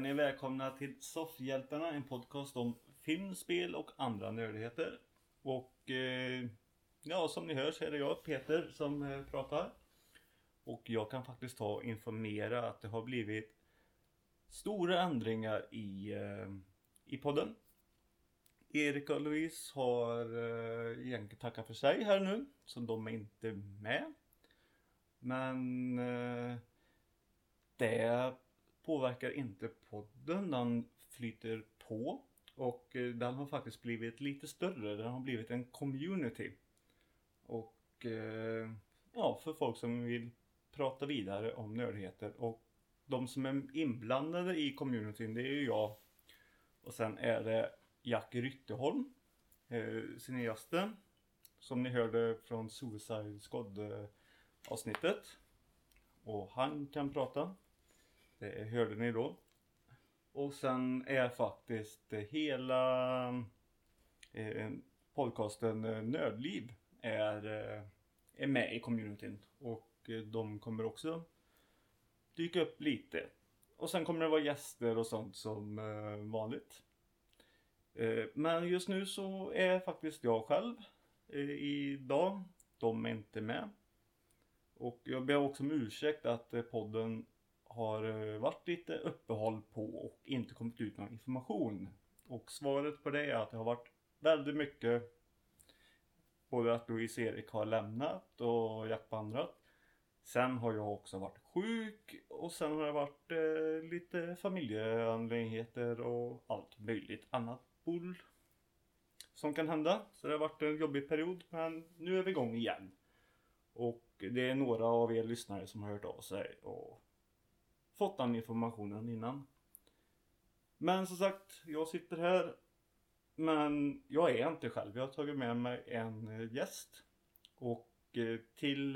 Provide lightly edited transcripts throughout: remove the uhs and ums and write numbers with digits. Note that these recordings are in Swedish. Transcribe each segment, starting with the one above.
ni välkomna till Soffhjältarna, en podcast om film, spel och andra nördigheter. Och ja, som ni hör så är det jag, Peter, som pratar. Och jag kan faktiskt informera att det har blivit stora ändringar i podden. Erik och Louise har egentligen tackat för sig här nu, så de är inte med. Men det påverkar inte podden, den flyter på. Och den har faktiskt blivit lite större, den har blivit en community. Och ja, för folk som vill prata vidare om nördigheter. Och de som är inblandade i communityn, det är ju jag. Och sen är det Jack Rytteholm, cineasten, som ni hörde från Suicide Squad avsnittet. Och han kan prata. Det hörde ni då. Och sen är faktiskt hela podcasten Nördliv är med i communityn. Och de kommer också dyka upp lite. Och sen kommer det vara gäster och sånt som vanligt. Men just nu så är faktiskt jag själv idag. De är inte med. Och jag ber också om ursäkt att podden har varit lite uppehåll på och inte kommit ut någon information. Och svaret på det är att det har varit väldigt mycket. Både att Louise Erik har lämnat och Jack vandrat. Sen har jag också varit sjuk och sen har det varit lite familjeanledningar och allt möjligt annat bull som kan hända. Så det har varit en jobbig period, men nu är vi igång igen. Och det är några av er lyssnare som har hört av sig och fått den informationen innan. Men som sagt, jag sitter här, men jag är inte själv. Jag har tagit med mig en gäst. Och till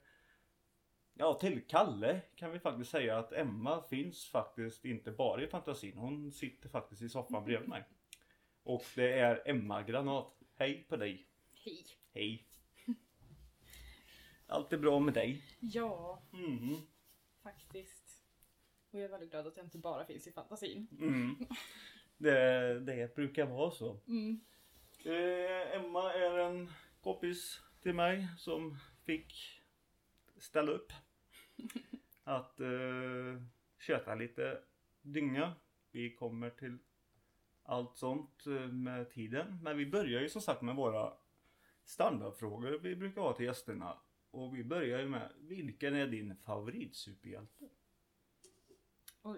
Kalle kan vi faktiskt säga att Emma finns faktiskt inte bara i fantasin. Hon sitter faktiskt i soffan bredvid mig. Och det är Emma Granat. Hej på dig. Hej. Hej. Allt är bra med dig? Ja, faktiskt. Och jag är väldigt glad att jag inte bara finns i fantasin. Det brukar vara så. Emma är en kompis till mig som fick ställa upp att köta lite dynga. Vi kommer till allt sånt med tiden. Men vi börjar ju som sagt med våra standardfrågor vi brukar ha till gästerna. Och vi börjar ju med, vilken är din favoritsuperhjälte? Oj.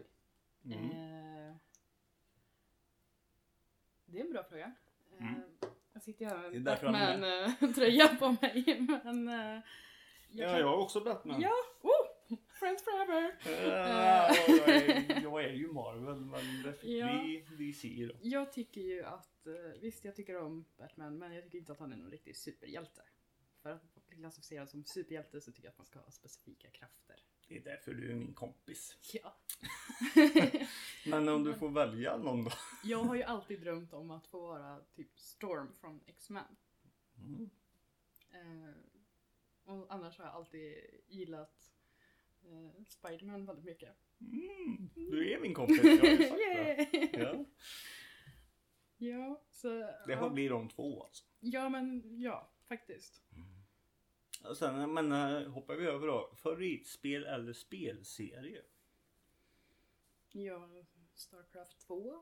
Det är en bra fråga. Jag sitter här med en Batman-tröja på mig. Men, jag har också Batman. Ja, Friends Forever. Jag är ju Marvel, men vi ser då. Jag tycker ju att, visst jag tycker om Batman, men jag tycker inte att han är någon riktig superhjälte. För att bli klassificerad som superhjälte så tycker jag att man ska ha specifika krafter. Det är därför du är min kompis. Ja. Men om du får välja någon då? Jag har ju alltid drömt om att få vara typ Storm från X-Men. Och annars har jag alltid gillat Spider-Man väldigt mycket. Du är min kompis, jag har ju sagt det. Yeah. Ja, så... Det får bli de två alltså. Ja, men ja, faktiskt. Och sen hoppar vi över då. Favoritspel eller spelserie? Ja, StarCraft 2.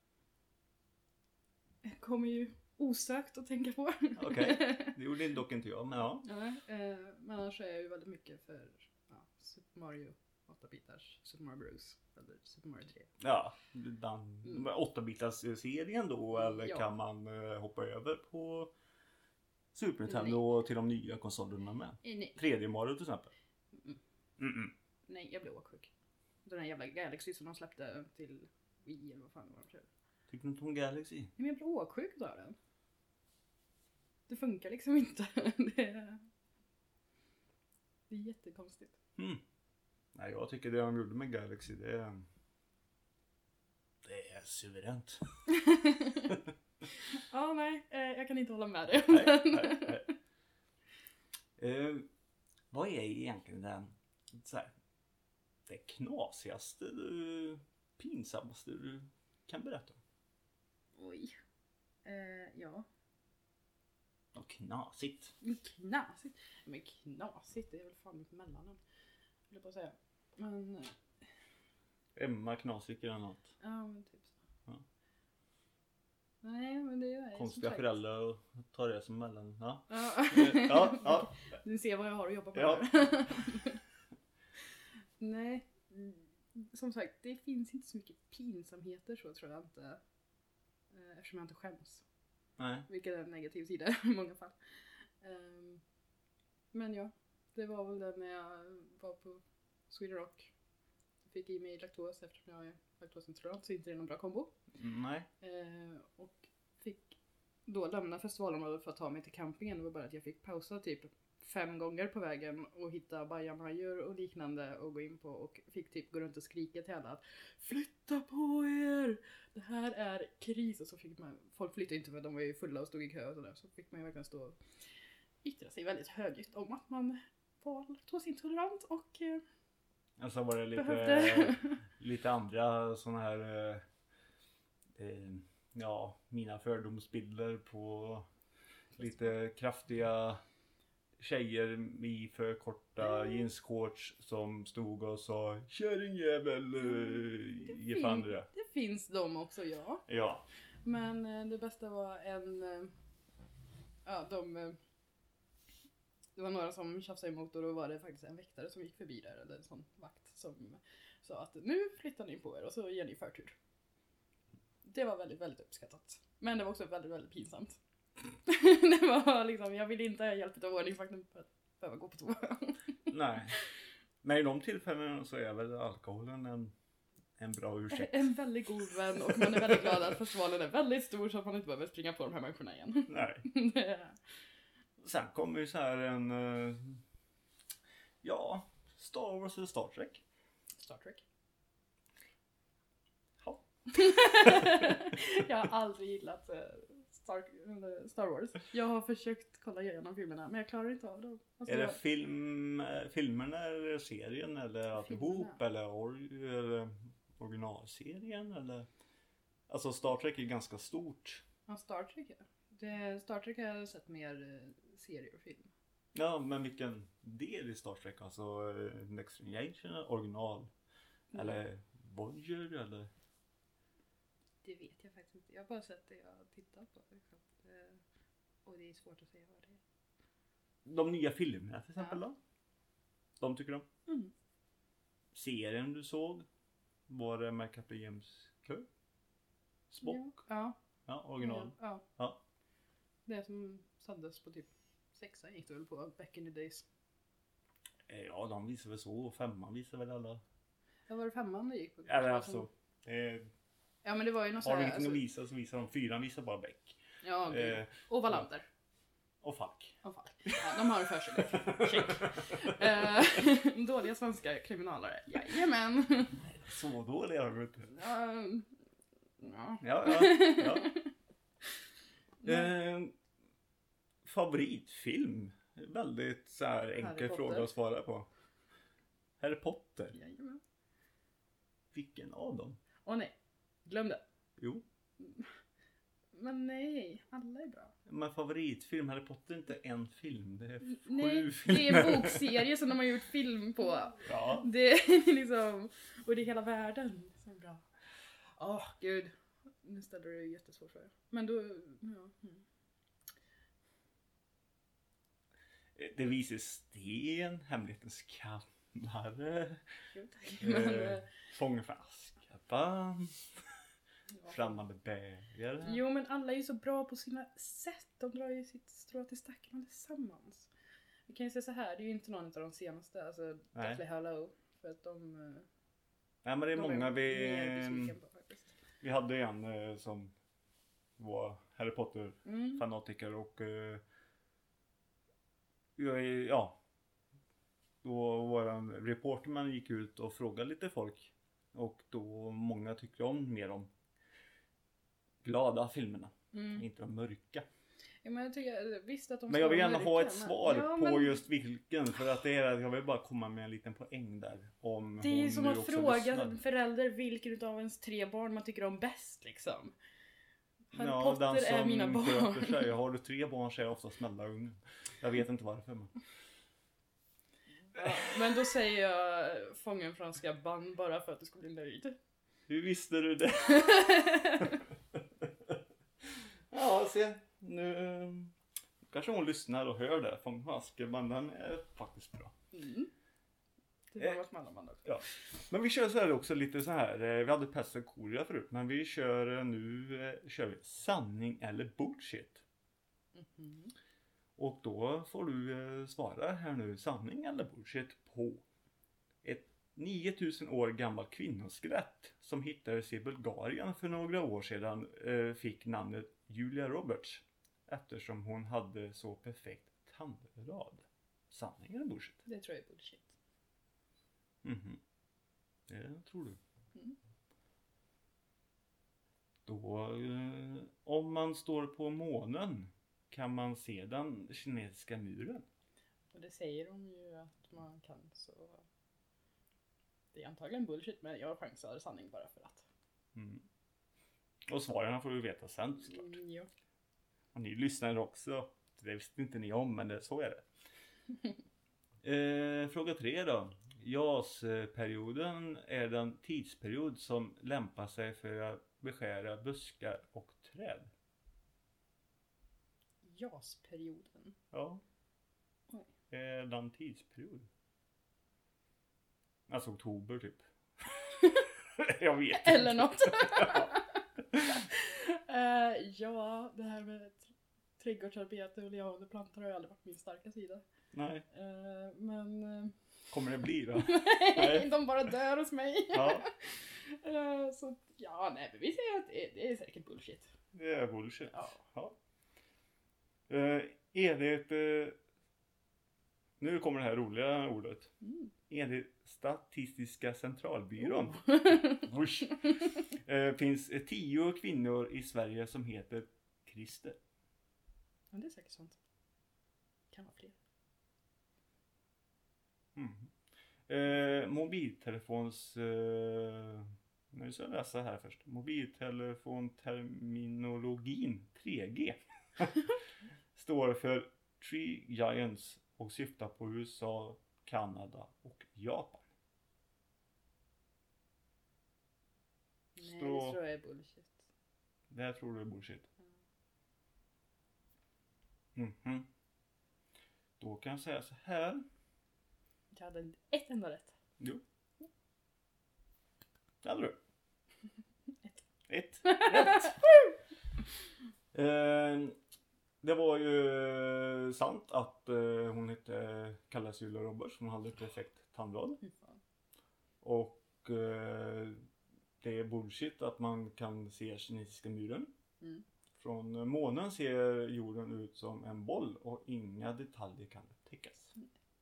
Jag kommer ju osökt att tänka på. Okej, det gjorde dock inte jag, men ja. Men annars är jag ju väldigt mycket för Super Mario 8-bitars, Super Mario Bros. Eller Super Mario 3. Ja, den 8-bitars-serien då, eller kan man hoppa över på Super Nintendo till de nya konsolerna med? Nej. 3D Mario till exempel. Nej, jag blev åksjuk. Den här jävla Galaxy som de släppte till Wii eller vad fan det var. Tycker du inte om Galaxy? Men jag blev åksjuk av den. Det funkar liksom inte. Det är jättekonstigt. Nej, jag tycker det de gjorde med Galaxy, det är suveränt. Ja, nej, jag kan inte hålla med dig. Nej. Vad är egentligen det knasigaste du pinsammaste du kan berätta? Oj. Ja. Och knasigt. Knasigt. Men knasigt, det är väl fan mitt mellannamn. Jag vill bara säga. Men... Emma Knasik eller något. Ja, men typ så. Ja. Nej, men det är Konstiga som föräldrar och tar det som mellan. Ja. Ja. Ja. Du ser vad jag har att jobba med. Ja. Nej. Som sagt, det finns inte så mycket pinsamheter så tror jag inte. Eftersom jag inte skäms. Nej. Vilket är en negativ sida i många fall. Men ja, det var väl det när jag var på Sweden Rock. Fick i mig laktos eftersom jag är laktosintolerant så inte det är någon bra kombo. Nej. Och fick då lämna festivalområdet för att ta mig till campingen. Det var bara att jag fick pausa typ 5 gånger på vägen och hitta bajamajor och liknande och gå in på och fick typ gå runt och skrika till alla att flytta på er! Det här är kris. Och så fick man, folk flyttade inte för de var ju fulla och stod i kö och sådär. Så fick man ju verkligen stå och yttra sig väldigt högljutt om att man var laktosintolerant och Alltså var det behövde... lite andra såna här ja, mina fördomsbilder på lite kraftiga tjejer i för korta jeansshorts som stod och sa kärringjävel, ge fan det. Det finns de också, ja. Ja. Men det bästa var det var några som tjafsade emot och då var det faktiskt en väktare som gick förbi där, eller en sån vakt som sa att nu flyttar ni på er och så ger ni förtur. Det var väldigt, väldigt uppskattat. Men det var också väldigt, väldigt pinsamt. Det var liksom, jag ville inte ha hjälp av ordningsvakten för att behöva gå på toa. Nej. Men i de tillfällen så är väl alkoholen en bra ursäkt. En väldigt god vän och man är väldigt glad att festivalen är väldigt stor så att man inte behöver springa på de här människorna igen. Nej. Det... Sen kommer ju så här en ja, Star Wars eller Star Trek. Star Trek. Ja. Jag har aldrig gillat Star Wars. Jag har försökt kolla igenom filmerna men jag klarar inte av dem. Alltså, Är det filmerna eller serien eller alltihop eller originalserien eller? Alltså Star Trek är ganska stort. Ja, Star Trek ja. Star Trek har jag sett mer serier och film. Ja, men vilken del i Star Trek? Alltså Next Generation, original? Eller Voyager eller? Det vet jag faktiskt inte. Jag har bara sett det jag tittat på. Och det är svårt att säga vad det är. De nya filmerna till exempel då? De tycker om? Mm. Serien du såg? Var det med Captain James Kirk? Spock? Ja. Ja, original. Ja. Det som sändes på typ 6 gick det väl på back in the days. Ja, de visar väl så. Och 5 visar väl alla. Ja, var det 5 det gick på? Eller alltså. Ja, men det var ju något har du sådär. ingenting att visa så visar de 4 visar bara Beck. Ja, okay. Och Wallander. Och Falk. Ja, de har en förkärlek. Dåliga svenska kriminalare. Jajamän. Så dåliga har du inte. Ja. Favoritfilm? Väldigt så här enkel fråga att svara på. Harry Potter. Jajamän. Vilken av dem? Åh nej, glöm det. Jo. Men nej, alla är bra. Men favoritfilm, Harry Potter är inte en film. Det är 7 nej, filmer. det är bokserier som de har gjort film på. Ja. Det är liksom, och det är hela världen. Så bra. Gud. Nu ställer du jättesvårt för. Men då, ja. Det visar sten, Hemlighetens kammare, Fången för Azkaban, Flammande bägare. Jo, men alla är ju så bra på sina sätt. De drar ju sitt strå till stacken allesammans. Vi kan ju säga så här, det är ju inte någon av de senaste, alltså Deathly Hallow. För att de... Nej, men det är många vi hade en som var Harry Potter fanatiker och ja, då var en reporter man gick ut och frågade lite folk och då många tyckte om mer om glada filmerna, inte de mörka. Ja, men jag tycker visst att de Men jag vill ska gärna mörka, ha ett men- svar Ja, på men just vilken. För att det är att jag vill bara komma med en liten poäng där. Om det är ju hon som nu att också fråga lyssnar. en förälder vilken utav ens 3 barn man tycker om bäst liksom. Harry Ja, Potter den är som mina barn. sköter sig. Har du 3 barn så är jag oftast mellanungen. Jag vet inte varför. Men... Ja, men då säger jag Fången från Azkaban bara för att du ska bli nöjd. Hur visste du det? Ja, se. Nu kanske hon lyssnar och hör det. Fången från Azkaban, den är faktiskt bra. Mm. Det var vad man också. Ja. Men vi kör så här också lite så här. Vi hade pest och kolera förut. Men vi kör nu kör vi sanning eller bullshit. Mhm. Och då får du svara här nu sanning eller bullshit på ett 9000 år gammalt kvinnoskelett som hittades i Bulgarien för några år sedan fick namnet Julia Roberts eftersom hon hade så perfekt tandrad. Sanning eller bullshit? Det tror jag är bullshit. Mhm. Det tror du. Mm. Då, om man står på månen kan man se den kinesiska muren. Och det säger de ju att man kan, så det är antagligen bullshit, men jag chansar sanning bara för att. Mm. Och svaren får du veta sen såklart. Ja. Och ni lyssnar också. Det visste inte ni om, men så är det. Fråga 3 då. JAS-perioden är den tidsperiod som lämpar sig för att beskära buskar och träd. JAS-perioden. Ja. Oj. Är den tidsperiod. Alltså oktober typ. Jag vet inte. Eller något. Ja, det här med trädgårdsarbete och levande plantor har ju aldrig varit min starka sida. Nej. Men Kommer det bli då? nej, Nej. de bara dör hos mig. Ja. Så ja, nej, men vi säger att det är säkert bullshit. Det är bullshit. Ja. Ja. Enligt nu kommer det här roliga ordet. Mm. Enligt Statistiska centralbyrån Usch. Finns 10 kvinnor i Sverige som heter Christer. Ja, det är säkert sånt. Kan vara fler. Mobiltelefons nu ska jag läsa här först. Mobiltelefonterminologin 3G står för Three Giants och syftar på USA, Kanada och Japan. Nej, det tror jag är bullshit. Det här tror du är bullshit. Mhm. Då kan jag säga så här. Jag hade ett enda rätt. Jo. Det hade du. Ett. Det var ju sant att hon kallas Julia Roberts. Hon hade perfekt tandrad. Fy fan. Och det är bullshit att man kan se kinesiska muren. Mm. Från månen ser jorden ut som en boll och inga detaljer kan upptäckas.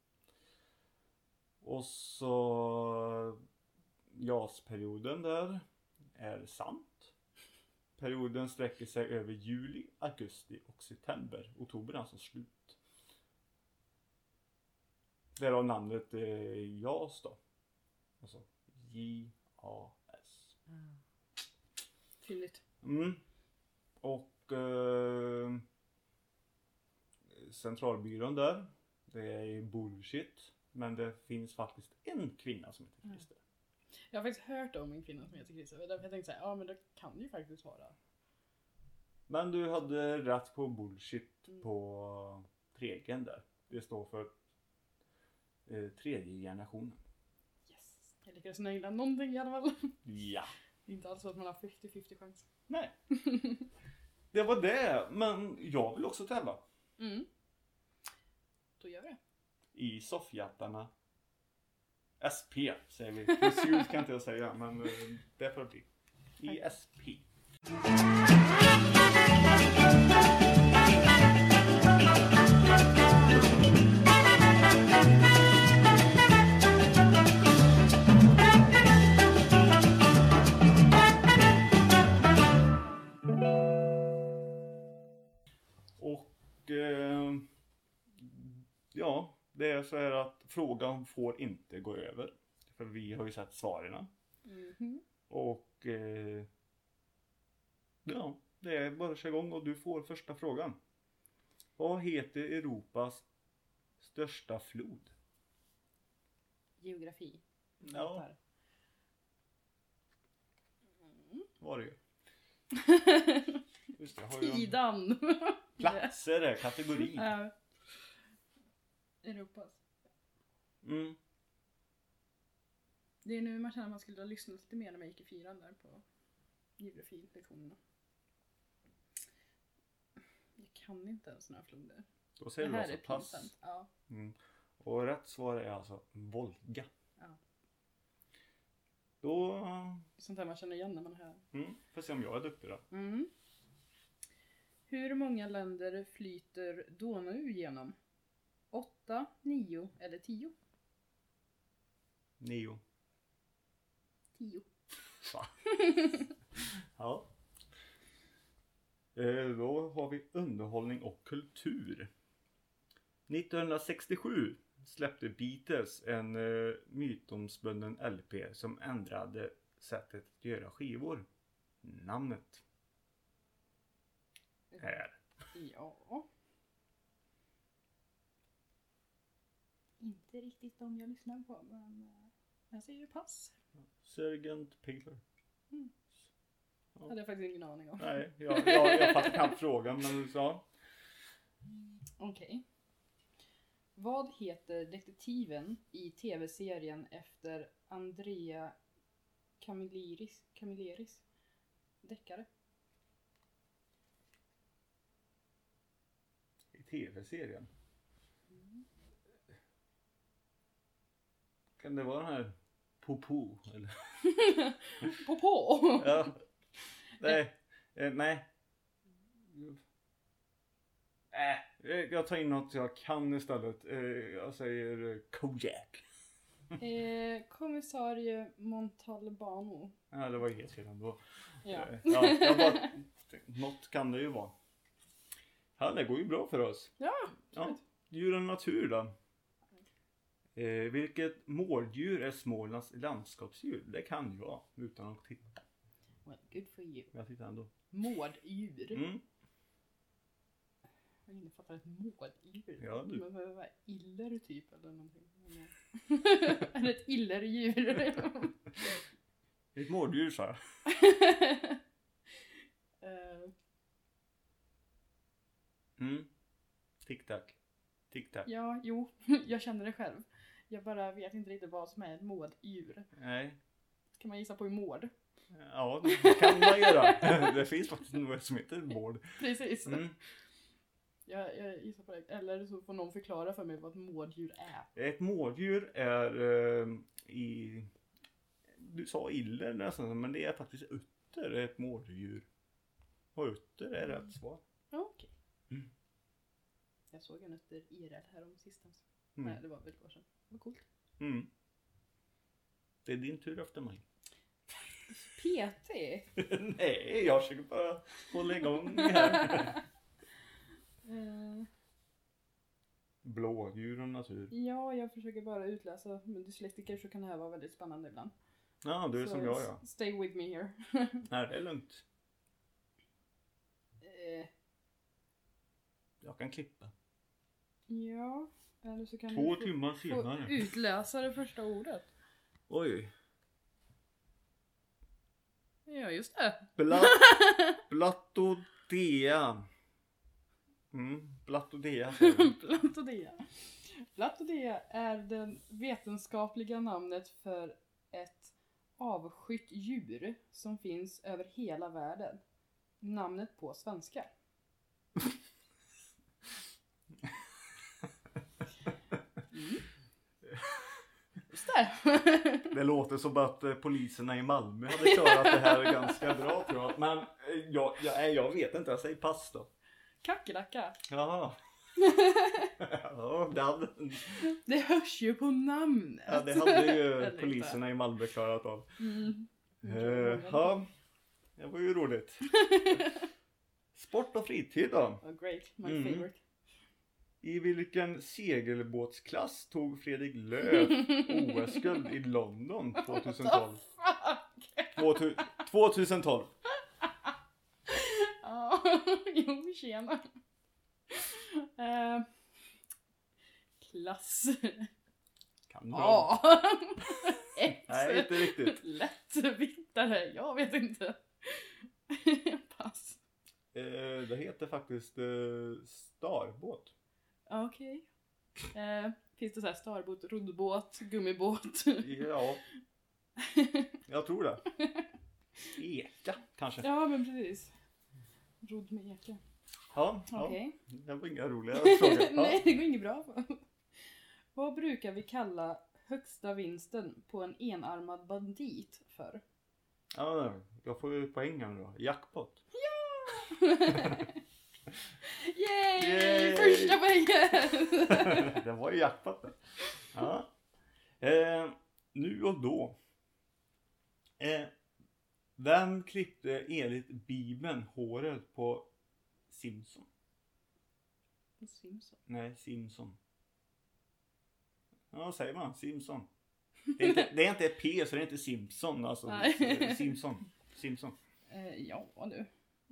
Och så JAS-perioden där är sant. Perioden sträcker sig över juli, augusti och september. Oktober är alltså slut. Därav namnet JAS då. Alltså J-A-S. Fylligt. Och centralbyrån där. Det är ju bullshit. Men det finns faktiskt en kvinna som heter Christer. Jag har faktiskt hört om en kvinna som heter Christer. Därför jag tänkte såhär, ja men det kan det ju faktiskt vara. Men du hade rätt på bullshit på trägen där. Det står för tredje generationen. Yes. Jag lyckades nöjda någonting i alla fall. Ja. Det är inte alls så att man har 50-50 chans. Nej. Det var det. Men jag vill också tävla. Då gör vi det. I soffjattarna. SP säger vi. Precis kan inte jag säga. Men det får det bli. I SP. Och är så här att frågan får inte gå över. För vi har ju sett svaren. Mhm. Och ja, det är bara att köra igång och du får första frågan. Vad heter Europas största flod? Geografi. Ja. Var det ju. Just det, har ju en Tidan. platser är kategori. Ja. Europas. Mm. Det är nu man känner att man skulle ha lyssnat lite mer när man gick i 4:an där på geografilektionerna. Jag kan inte ens några floder. Då Det säger du här alltså är pass. pinsamt. Ja. Mm. Och rätt svar är alltså Volga. Ja. Då Sånt där man känner igen när man hör. får se om jag är duktig då. Mm. Hur många länder flyter Donau genom? 8, 9 eller 10? 9. 10. Va? Ja. Då har vi underhållning och kultur. 1967 släppte Beatles en mytomspunnen LP som ändrade sättet att göra skivor. Namnet är Ja. Inte riktigt de jag lyssnar på, men jag säger pass. Sgt. Pepper. Hade jag faktiskt ingen aning om. Nej, jag fattar knappt frågan, men du sa. Okej. Vad heter detektiven i tv-serien efter Andrea Camilleris deckare? I tv-serien. Kan det vara den här Popo eller? På. Ja. Nej. Nej. Jag tar in något jag kan istället. Jag säger Kojak. Kommissarie Montalbano. Ja, det var ju helt fel ändå. Ja. Ja, jag bara, något kan det ju vara. Ja, det går ju bra för oss. Ja. Ja. Djur och natur då. Vilket mårddjur är Smålands landskapsdjur? Det kan jag utan att titta. Well, good for you. Jag tittar ändå. Mårddjur. Mm. Jag innefattar ett mårddjur. Ja, du. Men vad är iller typ eller någonting? Eller ett illerdjur. Ett mårddjur sa jag. Tic-tac. Tic-tac. Ja, jo. Jag känner det själv. Jag bara vet inte riktigt vad som är ett mårddjur. Nej. Kan man gissa på i mård? Ja, det kan man göra. Det finns faktiskt något som heter mård. Precis. Jag gissar på det. Eller så får någon förklara för mig vad ett mårddjur är. Ett mårddjur är du sa iller nästan, men det är faktiskt utter, ett mårddjur. Och utter är rätt svar. Okej. Jag såg en utter IRL här om sistens. Nej, det var väl ett år sedan. Det var coolt. Det är din tur efter mig. PT? Nej, jag försöker bara hålla igång här. Blådjur och natur. Ja, jag försöker bara utläsa. Men dyslektiker så kan det här vara väldigt spännande ibland. Ja, du är så som jag, ja. Stay with me here. Nej, det är lugnt. Jag kan klippa. Ja, eller så kan 2 du timmar få senare. utläsa det första ordet. Oj. Ja, just det. Blattodea. Blattodea. Blattodea. Blattodea är det vetenskapliga namnet för ett avskytt djur som finns över hela världen. Namnet på svenska. Just det. Det låter som att poliserna i Malmö hade klarat det här ganska bra, tror jag. Men jag vet inte, jag säger pass då. Kackerlacka. Jaha. Ja, det hörs ju på namnet. Ja, det hade ju poliserna i Malmö klarat av. Ja, det var ju roligt. Sport och fritid då. Oh, great, my favorite. I vilken segelbåtsklass tog Fredrik Löf OS-guld i London 2012? 2012. Ja, jo, tjena. Klass. Kan du? Ja. Nej, inte riktigt. Lättvittare, jag vet inte. Pass. Det heter faktiskt starbåt. Okej. Finns det så här starbåt, roddbåt, gummibåt? Ja, jag tror det. Eka kanske. Ja, men precis. Rodd med eka. Ja, Okej. det var inga roliga frågor. Ja. Nej, det går inget bra. Vad brukar vi kalla högsta vinsten på en enarmad bandit för? Ja, jag får ju poängen då. Jackpot. Yay! Yay! Första poängen! Det var ju jackpot det. Ja. Nu och då. Vem klippte enligt Bibeln håret på Simpson? Simpson. Nej, Simpson. Ja, vad säger man? Simpson. Det är inte ett P, så det är inte Simpson. Alltså, Nej. Simpson. Ja, du.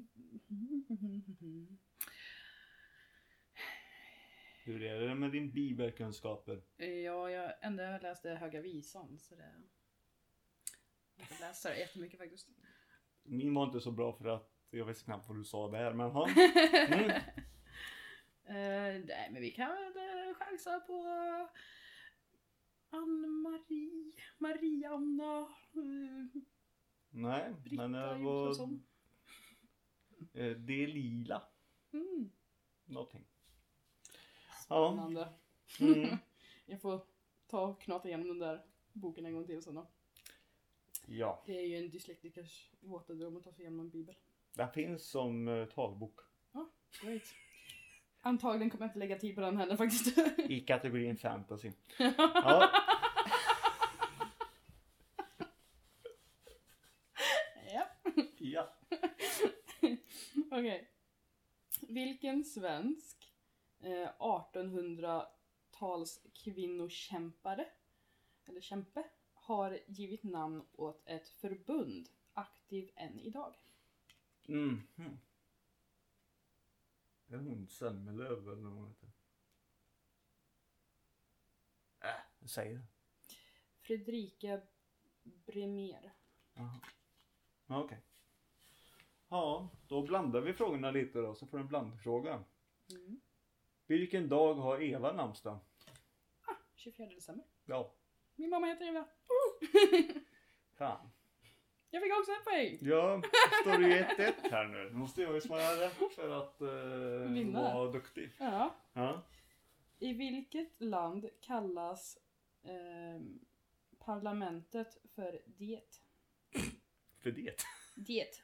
Hur är det med din bibelkunskaper? Ja, jag ändå läste Höga Visan, så det... Jag läser jättemycket faktiskt. Min var inte så bra för att jag vet knappt vad du sa där, men ha. Nej, men vi kan väl chansa på Ann-Marie, Marianna, Nej, Britta men det Josefsson. var det är lila. Mm. Någonting. Ja. Spännande. Mm. Jag får ta och knata igenom den där boken en gång till sen då. Ja, Det är ju en dyslektikers våta dröm att ta sig igenom en bibel. det finns som talbok Great. Antagligen kommer jag inte lägga tid på den heller faktiskt. i kategorin fantasy. Ja. Ja. Ja. Okej. Vilken svensk 1800-tals kvinnokämpare eller kämpe har givit namn åt ett förbund aktiv än idag? Mhm. Det är hon Selmelöv eller vad hon heter. Jag säger det. Fredrika Bremer. Jaha. Ja, okej. Ja, då blandar vi frågorna lite då, så får du en blandfråga. Mm. Vilken dag har Eva namnsdag? 24 december. Ja, Min mamma heter Eva. fan. Jag fick också en poäng. Ja, står det 1-1 här nu. Nu måste jag ju svara rätt för att Vinna. vara duktig. Ja. Ja. I vilket land kallas parlamentet för diet? För det. Diet.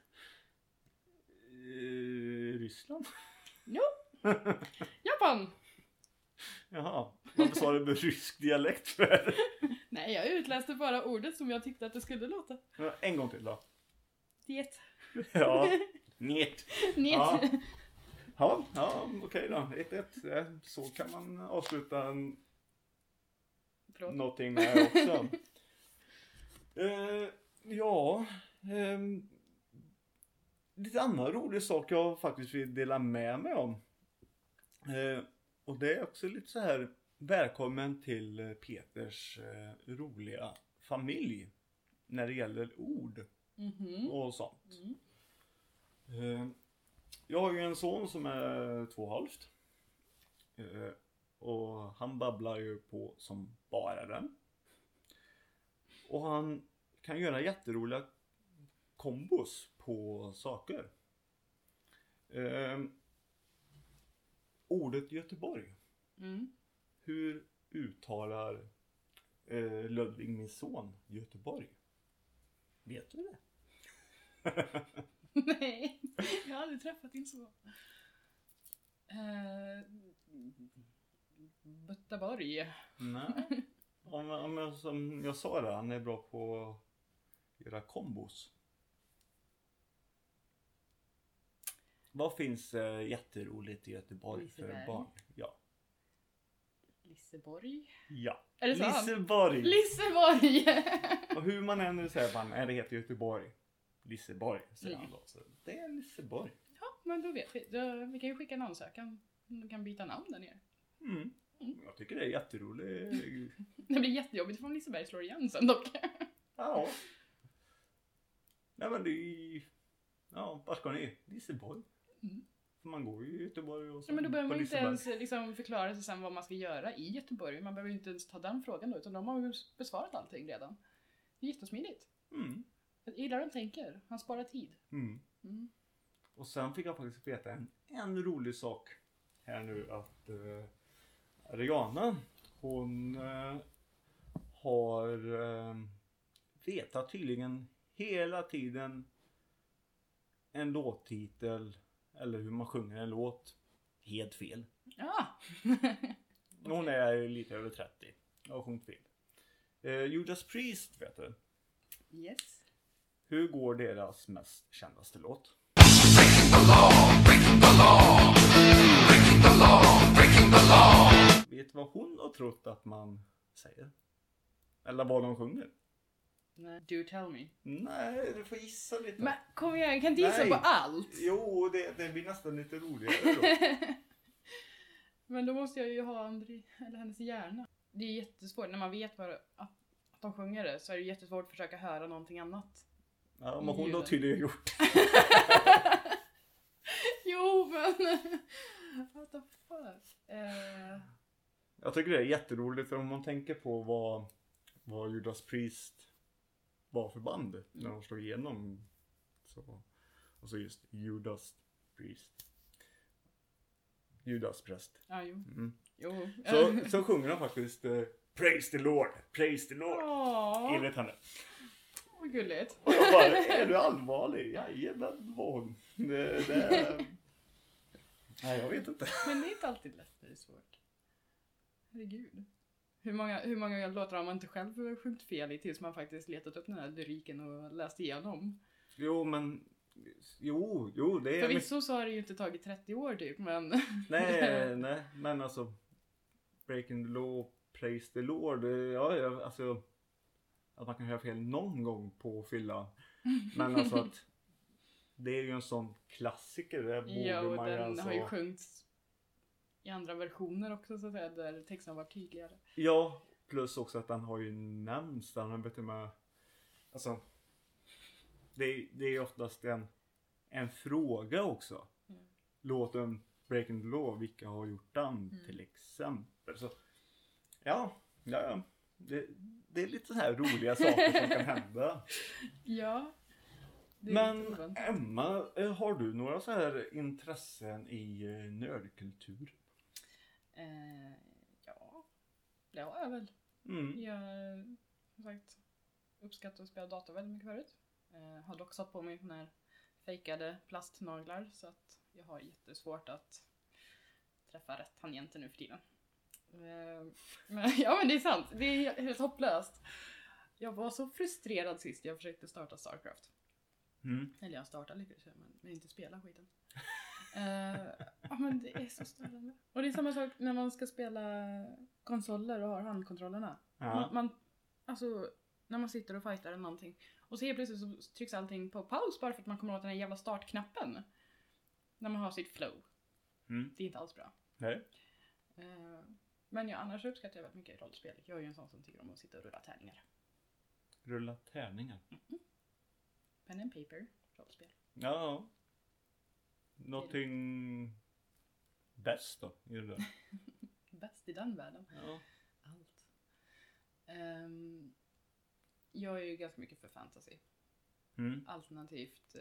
Ryssland? Jo. Japan. Jaha, varför sa du med rysk dialekt för? Nej, jag utläste bara ordet som jag tyckte att det skulle låta. Ja, en gång till då. Diet. Ja, njet. Niet. Ja, okej då. 1-1. Så kan man avsluta Förlåt. någonting med också. Ja, lite annan rolig sak jag faktiskt vill dela med mig om. Och det är också lite så här, välkommen till Peters roliga familj när det gäller ord och sånt. Jag har ju en son som är 2,5. Och han babblar ju på som bara den. Och han kan göra jätteroliga kombos på saker. Ordet Göteborg. Hur uttalar Ludvig, min son, Göteborg? Vet du det? Nej, jag har aldrig träffat din son. Göteborg. Nej. Som jag sa det, han är bra på att göra kombos. Vad finns jätteroligt i Göteborg för Liseberg. barn? Ja. Liseborg? Ja. Är det sant? Liseborg. Liseborg! Och hur man än säger man, det heter Göteborg. Liseborg säger Ja. man då. Så det är Liseborg. Ja, men då vet vi. Vi kan ju skicka en ansökan. Du kan byta namn där nere. Mm. Jag tycker det är jätteroligt. Det blir jättejobbigt om Liseberg slår igen sen dock. Ja. Nej men det är... Ja, var ska ni? Liseborg. Mm. För man går ju i Göteborg och så. Ja, men då behöver på man inte Liseberg. ens liksom förklara sig sen vad man ska göra i Göteborg. Man behöver inte ens ta den frågan då, utan de har ju besvarat allting redan. Det är jättesmidigt. Mm. Jag gillar hur de tänker. Han sparar tid. Mm. Mm. Och sen fick jag faktiskt veta en rolig sak här nu att Rihanna, hon har vetat tydligen hela tiden en låttitel eller hur man sjunger en låt helt fel. Ja! Hon är ju lite över 30 och har sjungit fel. Judas Priest vet du. Yes. Hur går deras mest kändaste låt? Vet du vad hon har trott att man säger? Eller vad de sjunger? Nej. Do tell me. Nej, du får gissa lite. Men kom igen, kan inte gissa Nej. på allt. Jo, det blir nästan lite roligare då. Men då måste jag ju ha eller hennes hjärna. Det är jättesvårt när man vet att de sjunger det, så är det jättesvårt att försöka höra någonting annat. Ja, men hon har tydligen gjort. Jo, men... What the fuck? Jag tycker det är jätteroligt för om man tänker på vad Judas Priest var för band när de slog igenom. Så, och så just Judas Priest. Judas präst. Ja, jo. Mm. Jo. Så sjunger de faktiskt Praise the Lord, Praise the Lord. Åh, Enligt henne. vad gulligt. Och jag bara, är du allvarlig? Jajamän, var hon. Nej, jag vet inte. Men det är inte alltid lätt när det är svårt. Herregud. Hur många låtar har man inte själv sjungit fel i tills man faktiskt letat upp den här lyriken och läst igenom? Jo, men... Jo, det är... Förvisso så har det ju inte tagit 30 år typ, men... Nej, men alltså... Breaking the law, praise the Lord. Ja, alltså... Att man kan höra fel någon gång på fylla. Men alltså att... Det är ju en sån klassiker. Det borde Ja, och man ju den alltså... har ju sjungits i andra versioner också så att säga, där texten var tydligare. Ja, plus också att den har ju nämnts. Den har vet du med... Alltså... Det är ju oftast en fråga också. Mm. Låten Breaking the Law, vilka har gjort den till exempel. Så, ja. Det är lite så här roliga saker som kan hända. Ja. Det är Men lite oväntat. Emma, har du några så här intressen i nördkultur? Ja, det har jag väl. Mm. Jag som sagt uppskattar att spela dator väldigt mycket förut. Har dock satt på mig såna här fejkade plastnaglar så att jag har jättesvårt att träffa rätt tangenter nu för tiden. Men det är sant. Det är helt hopplöst. Jag var så frustrerad sist jag försökte starta StarCraft. Mm. Eller jag startade lyckades jag, men inte spela skiten. Men det är så störande. Och det är samma sak när man ska spela konsoler och har handkontrollerna. Ja. Alltså, när man sitter och fightar eller någonting. Och så helt plötsligt så trycks allting på paus bara för att man kommer åt den här jävla startknappen. När man har sitt flow. Mm. Det är inte alls bra. Nej. Men annars uppskattar jag väldigt mycket rollspel. Jag är ju en sån som tycker om att sitta och rulla tärningar. Rulla tärningar. Pen and paper, rollspel. Ja. Någonting bäst då i det där. Bäst i den världen. Ja. Allt. Jag är ju ganska mycket för fantasy. Mm. Alternativt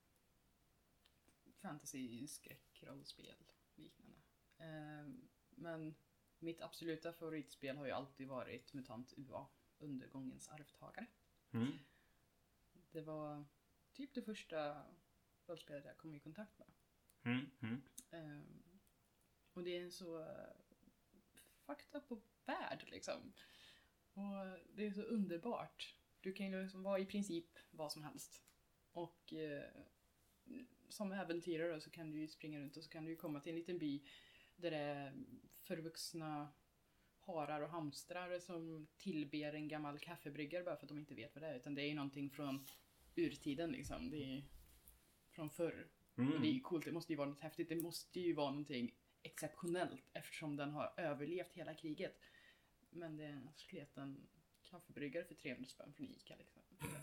fantasy, skräck, rollspel, liknande. Men mitt absoluta favoritspel har ju alltid varit MUTANT UA, Undergångens arvtagare. Mm. Det var typ det första rollspelet jag kom i kontakt med. Mm. Mm. Och det är en så fucked up och värld liksom. Och det är så underbart. Du kan ju liksom vara i princip vad som helst. Och som äventyrare så kan du ju springa runt och så kan du ju komma till en liten by där det är förvuxna harar och hamstrar som tillber en gammal kaffebryggare bara för att de inte vet vad det är. Utan det är ju någonting från urtiden liksom. Det är från förr. Och det är ju coolt, det måste ju vara något häftigt. Det måste ju vara någonting exceptionellt eftersom den har överlevt hela kriget. Men det är en sleten kaffebryggare för 300 spänn från Ica liksom.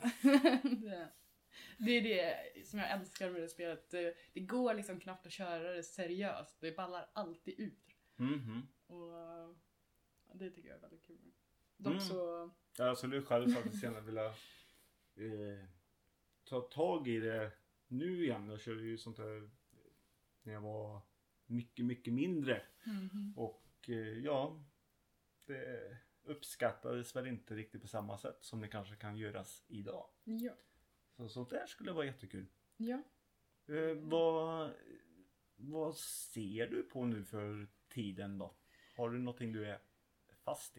Det är det som jag älskar med det spelet. Det går liksom knappt att köra det seriöst. Det ballar alltid ur. Och det tycker jag är väldigt kul. Dock så... Jag skulle själv faktiskt gärna vilja ta tag i det nu igen. Jag körde ju sånt där när jag var mycket, mycket mindre. Och ja, det uppskattades väl inte riktigt på samma sätt som det kanske kan göras idag. Ja. Så sånt där skulle vara jättekul. Ja. Vad ser du på nu för tiden då? Har du någonting du är fast i?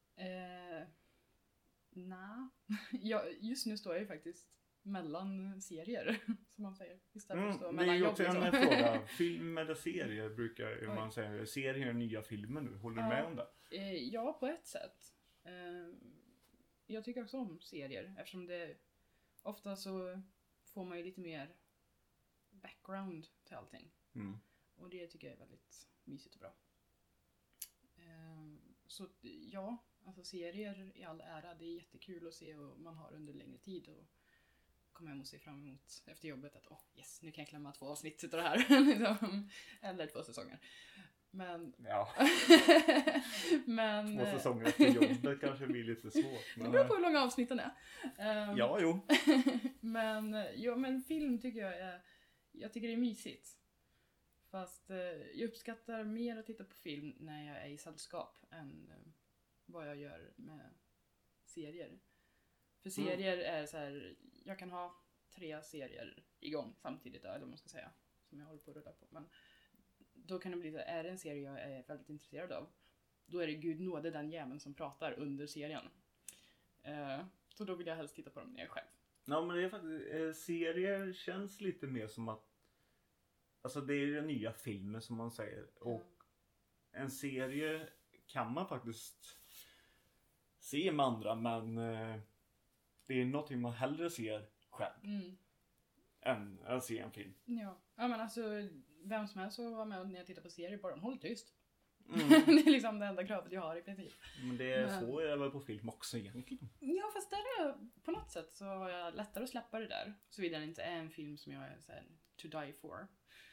Nej. Just nu står jag ju faktiskt mellan serier, som man säger. Istället för att stå det mellan är ju jobb. också Liksom. en fråga. Film eller serier brukar man säga. Serier är nya filmer nu. Håller du med om det? Ja, på ett sätt. Jag tycker också om serier. Eftersom det ofta så får man ju lite mer background till allting. Och det tycker jag är väldigt mysigt och bra. Så ja, alltså serier i all ära. Det är jättekul att se och man har under längre tid. Och kommer hem och se fram emot efter jobbet att yes, nu kan jag klämma 2 avsnitt utav det här. Liksom. Eller 2 säsonger. Men... Ja. men 2 säsonger efter jobbet kanske blir lite svårt. Men... Det beror på hur långa avsnitten är. Ja, jo. men film tycker jag tycker det är mysigt. Fast jag uppskattar mer att titta på film när jag är i sällskap än vad jag gör med serier. För serier är så här, jag kan ha 3 serier igång samtidigt, eller vad man ska säga, som jag håller på att rulla på. Men då kan det bli så, är det en serie jag är väldigt intresserad av, då är det gud nåde den jäveln som pratar under serien. Så då vill jag helst titta på dem när jag är själv. Ja, men det är faktiskt, serier känns lite mer som att, alltså det är den nya filmen som man säger. Och en serie kan man faktiskt se med andra, men det är någonting man hellre ser själv än att se en film. Ja, men alltså vem som helst så var med när jag tittar på serier, bara de håller tyst. Det är liksom det enda kravet jag har i princip. Men så är det väl på film också egentligen. Ja, fast där är på något sätt så har jag lättare att släppa det där. Såvida det inte är en film som jag är så här, to die for.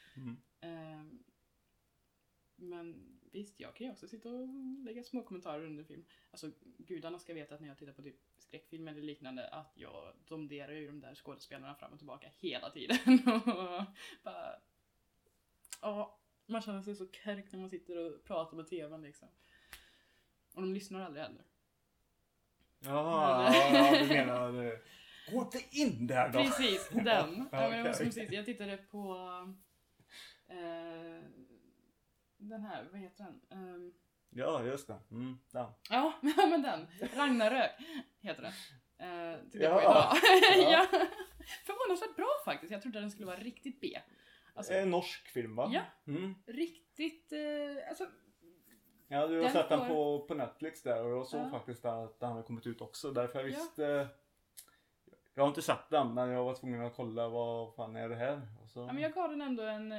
Men visst, jag kan ju också sitta och lägga små kommentarer under film. Alltså gudarna ska veta att när jag tittar på typ skräckfilm eller liknande att jag domderar ju de där skådespelarna fram och tillbaka hela tiden. Och bara, man känner sig så kärk när man sitter och pratar med tvn liksom. Och de lyssnar aldrig heller. Ja, du menar gå inte in där då. Precis, den. Okay. Jag tittade på den här, vad heter den? Ja, just det. Den. Ja, men den. Ragnarök heter den. Ja. Ja. Förvånansvärt bra faktiskt. Jag trodde den skulle vara riktigt B. Alltså, norsk film, va? Ja, riktigt, alltså... Ja, du har sett den på Netflix där och jag såg faktiskt att den har kommit ut också. Därför jag visste... Jag har inte sett den, men jag var tvungen att kolla vad fan är det här. Och så... Ja, men jag gav den ändå en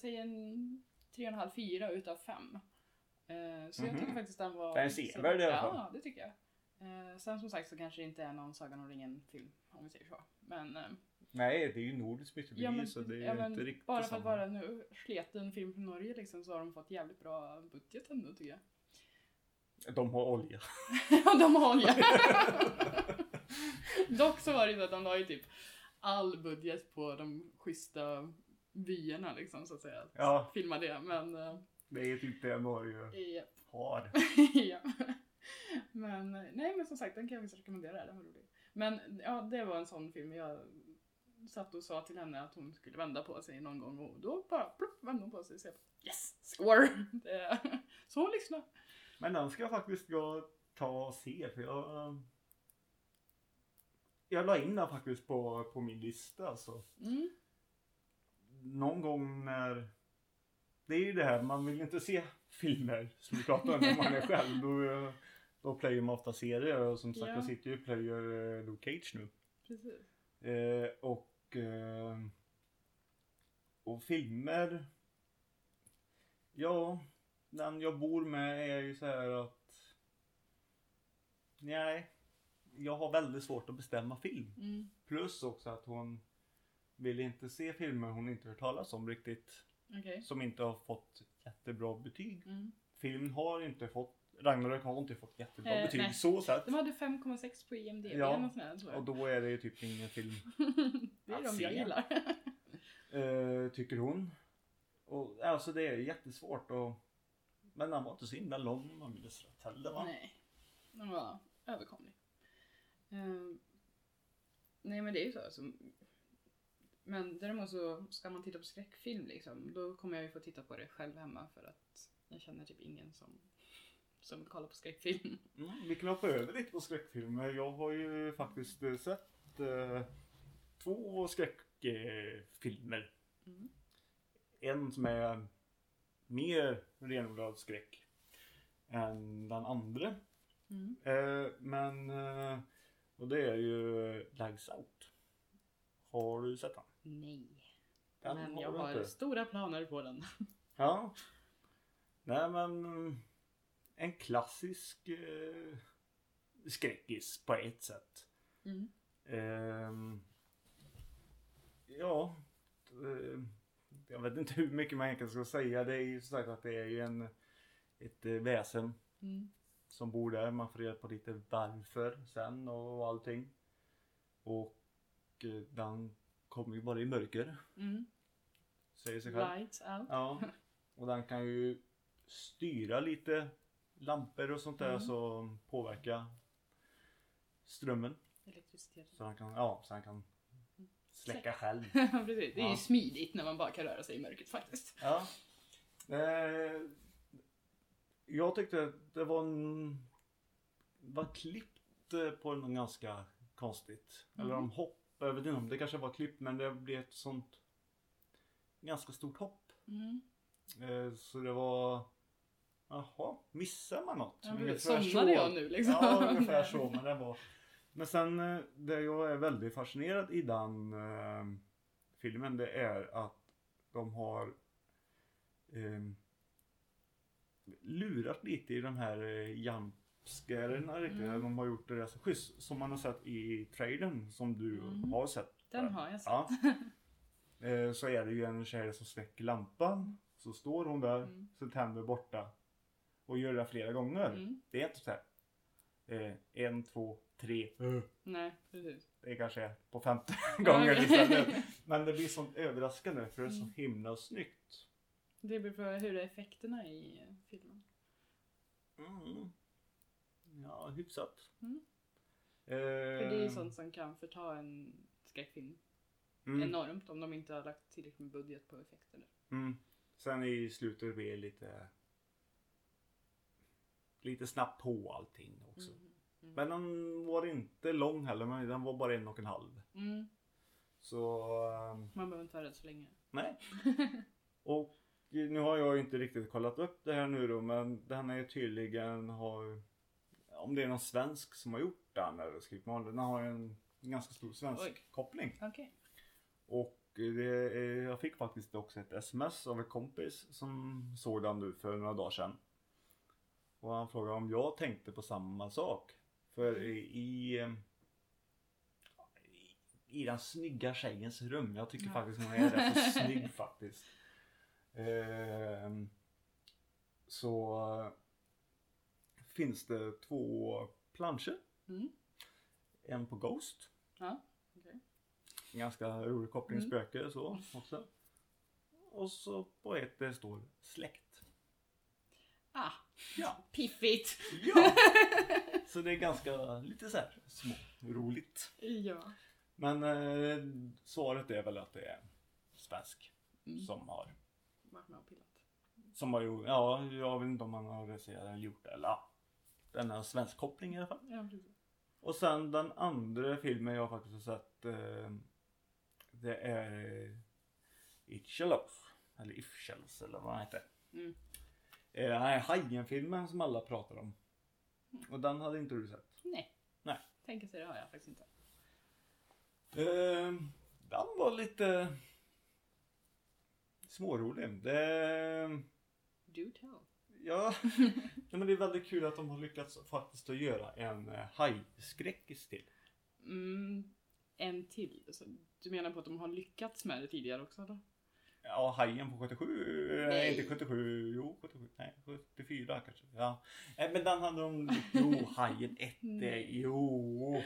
3,5-4 utav 5. Så jag tycker faktiskt den var... Den är sevärd i alla fall. Ja, det tycker jag. Sen som sagt så kanske det inte är någon Sagan om ringen-film, om vi säger så. Men... Nej, det är ju nordisk mytologi, ja, så det är inte riktigt bara för att vara nu sleten film från Norge liksom, så har de fått jävligt bra budget ändå, tycker jag. De har olja. Ja, de har olja. Dock så var det så att de la ju typ all budget på de schyssta vyerna liksom, så att säga. Att filma det, men... det är typ det Norge har. Ja. Men nej, men som sagt, den kan jag visst rekommendera, den var rolig. Men ja, det var en sån film jag satt och sa till henne att hon skulle vända på sig någon gång och då bara plopp, vände hon på sig och sa yes, score! Så hon lyssnar. Men den ska jag faktiskt ta och se, för jag la in den faktiskt på min lista alltså. Någon gång när det är ju det här, man vill inte se filmer som vi pratar om när man är själv. Då plöjer man ofta serier och som sagt jag sitter ju och plöjer Luke Cage nu. Precis. Och filmer, ja, den jag bor med är ju så här att nej, jag har väldigt svårt att bestämma film. Plus också att hon vill inte se filmer hon inte hört talas om riktigt. Okay. Som inte har fått jättebra betyg. Filmen har inte fått, Ragnarök har inte fått jättebra betyg. Nej. Så sett. De hade 5,6 på IMDb. Ja, och sådär, tror jag. och då är det ju typ ingen film. Det är de jag gillar. Tycker hon. Och alltså det är jättesvårt och men den var inte så himla lång om man minns rätt heller, va? Nej, den var överkomlig. Nej men det är ju så alltså. Men däremot så ska man titta på skräckfilm liksom, då kommer jag ju få titta på det själv hemma för att jag känner typ ingen som vill kolla på skräckfilm. Vi kan hoppa över lite på skräckfilmer. Jag har ju faktiskt sett 2 skräckfilmer. En som är mer renodlad skräck än den andra. Och det är ju Lights Out. Har du sett den? Nej. Den men har jag du har inte. stora planer på den. Ja. Nej men en klassisk skräckis på ett sätt. Ja. Jag vet inte hur mycket man egentligen ska säga. Det är ju så sagt att det är ju ett väsen som bor där. Man får reda på lite varför sen och allting. Och den kommer ju bara i mörker. Säger sig själv. Lights out. Ja. Och den kan ju styra lite lampor och sånt där som påverkar strömmen. Elektricitet. Så han kan släcka själv. Precis. Det är ju smidigt när man bara kan röra sig i mörkret faktiskt. Ja. Jag tyckte att det var klippt på något ganska konstigt. Eller de hoppade, jag vet inte om det kanske var klippt, men det blev ett sånt ganska stort hopp. Så det var, jaha, missar man något? Ja, somnade jag nu liksom? Ja, ungefär så, men det var. Men sen det jag är väldigt fascinerad i den filmen, det är att de har lurat lite i de här jumpscarerna riktigt. De har gjort det så schysst som man har sett i trailern som du har sett. Den har jag sett. Ja. Så är det ju en tjej som släcker lampan. Så står hon där, så tänder borta. Och gör det flera gånger. Det är inte så här. 1, 2, 3. Nej, precis. Det kanske är på 50 gånger istället. Men det blir sånt överraskande för det är så himla snyggt. Det beror på hur är effekterna i filmen. Ja, hyfsat. För det är ju sånt som kan förta en skräckfilm enormt om de inte har lagt tillräckligt med budget på effekterna. Sen i slutet blir det lite snabbt på allting också. Men den var inte lång heller, men den var bara 1,5. Så man behöver inte vara rädd så länge. Nej. Och nu har jag inte riktigt kollat upp det här nu då, men den är tydligen om det är någon svensk som har gjort den eller skrivit manus, den har en ganska stor svensk koppling. Okay. Och jag fick faktiskt också ett sms av en kompis som såg den nu för några dagar sedan. Och han frågade om jag tänkte på samma sak. För i den snygga tjejens rum, jag tycker faktiskt hon är rätt så snygg faktiskt. Så finns det 2 planscher. En på Ghost. Ja, okay. Ganska rolig koppling, spöke så också. Och så på ett det står släkt. Ja. Piffigt. Ja. Så det är ganska lite så här roligt. Ja. Men svaret är väl att det är svensk som har varit med och pillat. Som har gjort, jag vet inte om man har regisserat eller gjort det eller den här svensk koppling i alla fall. Ja, precis. Och sen den andra filmen jag faktiskt har sett det är Itch a Loaf. Eller Ifshells eller vad han heter. Mm. Nej, Hajen-filmen som alla pratar om. Och den hade inte du sett? Nej. Nej. Tänker sig det har jag faktiskt inte. Den var lite smårolig. Do tell. Ja, men det är väldigt kul att de har lyckats faktiskt att göra en hajskräckis till. En till. Så du menar på att de har lyckats med det tidigare också då? Ja, Hajen på 77. Nej, inte 77. Jo, 77. Nej, 74 kanske. Ja. Men den hade de... Jo, Hajen 1. Jo.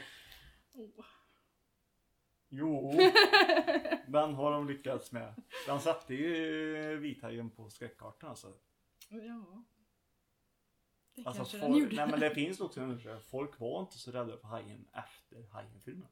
Jo. Den har de lyckats med. Den satte ju vithajen på skräckkartan alltså. Ja. Det Alltså kanske den gjorde. nej, men det finns också en undersökning. Folk var inte så rädda för Hajen efter Hajen-filmen.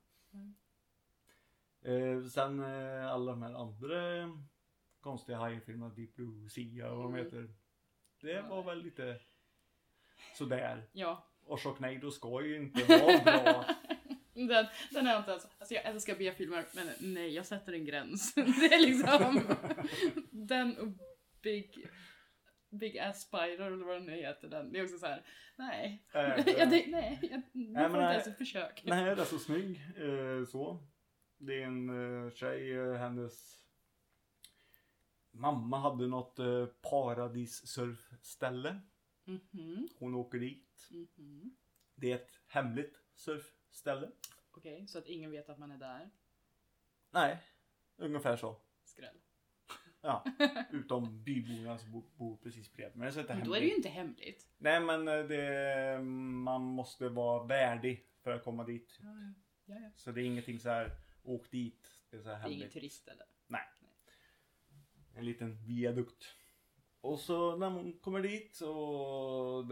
Sen alla de här andra konstiga Hajen-filmerna, Deep Blue Sea och vad de heter. Det var väl lite sådär. Ja. Och Sharknado ska ju inte vara bra. Den är inte ens... Alltså jag älskar B-filmer, men nej, jag sätter en gräns. Det är liksom... den och Big Ass Spider eller vad den nu heter. Den. Det är också så här. Nej. Jag får inte ens ett försök. Nej, det är så snygg. Så. Det är en tjej, hennes mamma hade något paradissurfställe. Hon åker dit. Det är ett hemligt surfställe. Okej, så att ingen vet att man är där. Nej, ungefär så. Skräll. Ja, utom byborna som bor precis bredvid. Men då är det ju inte hemligt. Nej, men man måste vara värdig för att komma dit. Ja. Så det är ingenting så här, åk dit. Det är så här hemligt. Det är ingen turist eller? Nej. En liten viadukt. Och så när hon kommer dit och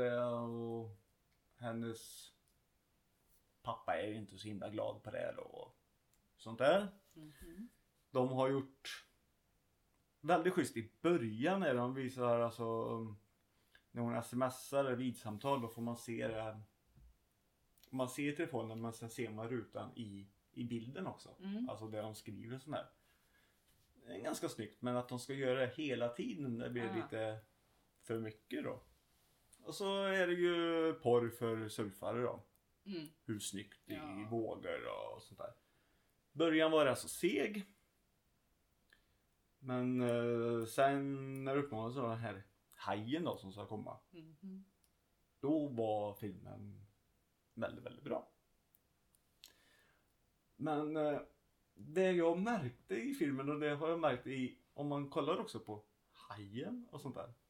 hennes pappa är inte så himla glad på det och sånt där. De har gjort väldigt schysst i början när de visar alltså när hon smsar eller vidsamtal, då får man se det. Man ser telefonen men sen ser man rutan i bilden också. Alltså det de skriver sån här. Det är ganska snyggt, men att de ska göra det hela tiden, det blir lite för mycket då. Och så är det ju porr för surfare då. Hur snyggt i vågor och sånt där. Början var det alltså seg. Men sen när det uppnåddes den här hajen då som ska komma. Då var filmen väldigt, väldigt bra. Men det jag märkte i filmen, och det har jag märkt i, om man kollar också på hajen och sånt där.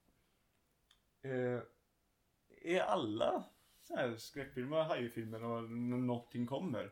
Är alla så här skräckfilmer, hajfilmer och när någonting kommer.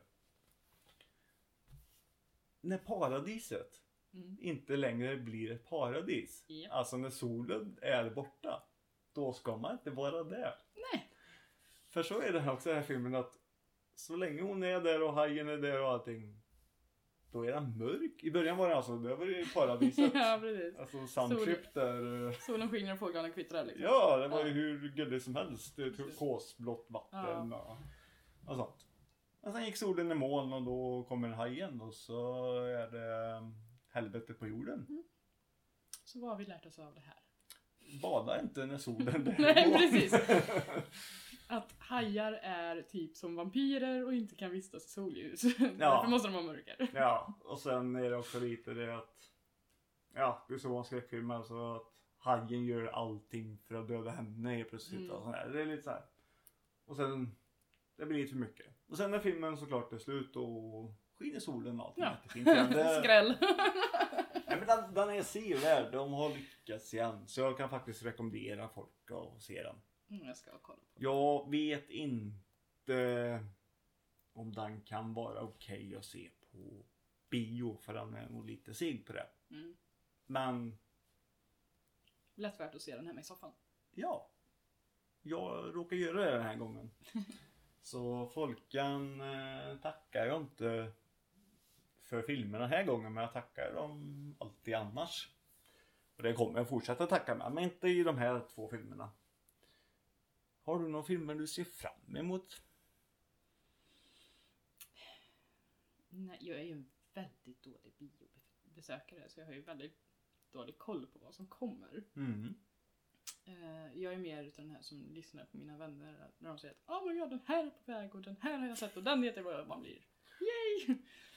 När paradiset inte längre blir ett paradis. Alltså när solen är borta. Då ska man inte vara där. Nej. För så är det här också i den här filmen att så länge hon är där och hajen är där och allting. Då är den mörk. I början var det alltså, det var ju paradiset. Ja, precis. Alltså Sunship där. Solen skiner och fåglarna kvittrar liksom. Ja, det var ju hur gulligt som helst. Turkosblått vatten och sånt. Men sen gick solen i moln och då kommer hajen och så är det helvetet på jorden. Så vad har vi lärt oss av det här? Bada inte när solen är Nej, precis. Att hajar är typ som vampyrer och inte kan vistas i solljus. Därför måste de vara mörkare. Ja, och sen är det också lite det att det är så en skräckfilm alltså att hajen gör allting för att döda henne plötsligt och sådär. Det är lite så här. Och sen det blir lite för mycket. Och sen när filmen såklart är slut och skiner solen och allting jättefint. Skräll. Nej, men den är sevärd. De har lyckats igen. Så jag kan faktiskt rekommendera folk att se den. Jag ska kolla på den. Jag vet inte om den kan vara okej att se på bio. För den är nog lite seg på det. Men lätt värt att se den hemma i soffan. Ja. Jag råkar göra det den här gången. Så folkan tackar jag inte för filmerna den här gången, men jag tackar dem alltid annars. Och det kommer jag fortsätta tacka med, men inte i de här 2 filmerna. Har du några filmer du ser fram emot? Nej, jag är ju en väldigt dålig biobesökare, så jag har ju väldigt dålig koll på vad som kommer. Jag är mer utan den här som lyssnar på mina vänner när de säger att oh my god, den här är på väg och den här har jag sett och den heter vad man blir. Yay!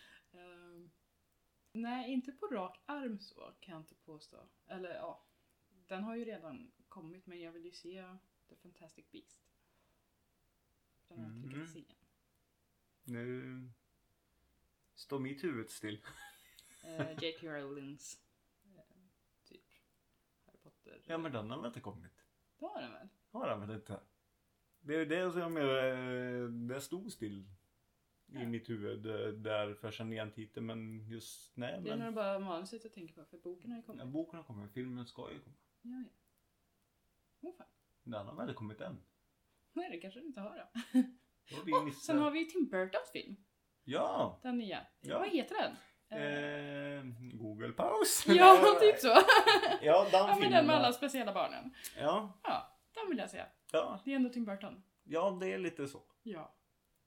Nej, inte på rak arm så kan jag inte påstå. Eller ja, den har ju redan kommit men jag vill ju se The Fantastic Beast. Den har jag inte lyckats se än. Nu står mitt huvud still. J.K. Rowlings typ Harry Potter. Ja, men den har väl inte kommit? Det har den väl? Har den väl inte? Det är det som jag menar, det stod still i mitt huvud där för jag känner igen titeln, men just nej. Det är nog bara manuset jag tänker på för boken har ju kommit. Ja, boken har kommit, filmen ska ju komma. Ja. Åh fan. Den har väl inte kommit än? Nej, det kanske inte har då. Sen har vi ju Tim Burtons film. Ja! Den nya. Ja. Vad heter den? Google paus. Ja, typ så. Ja, ja, men den med alla speciella barnen. Ja. Ja, den vill jag säga. Ja. Det är ändå Tim Burton. Ja, det är lite så. Ja.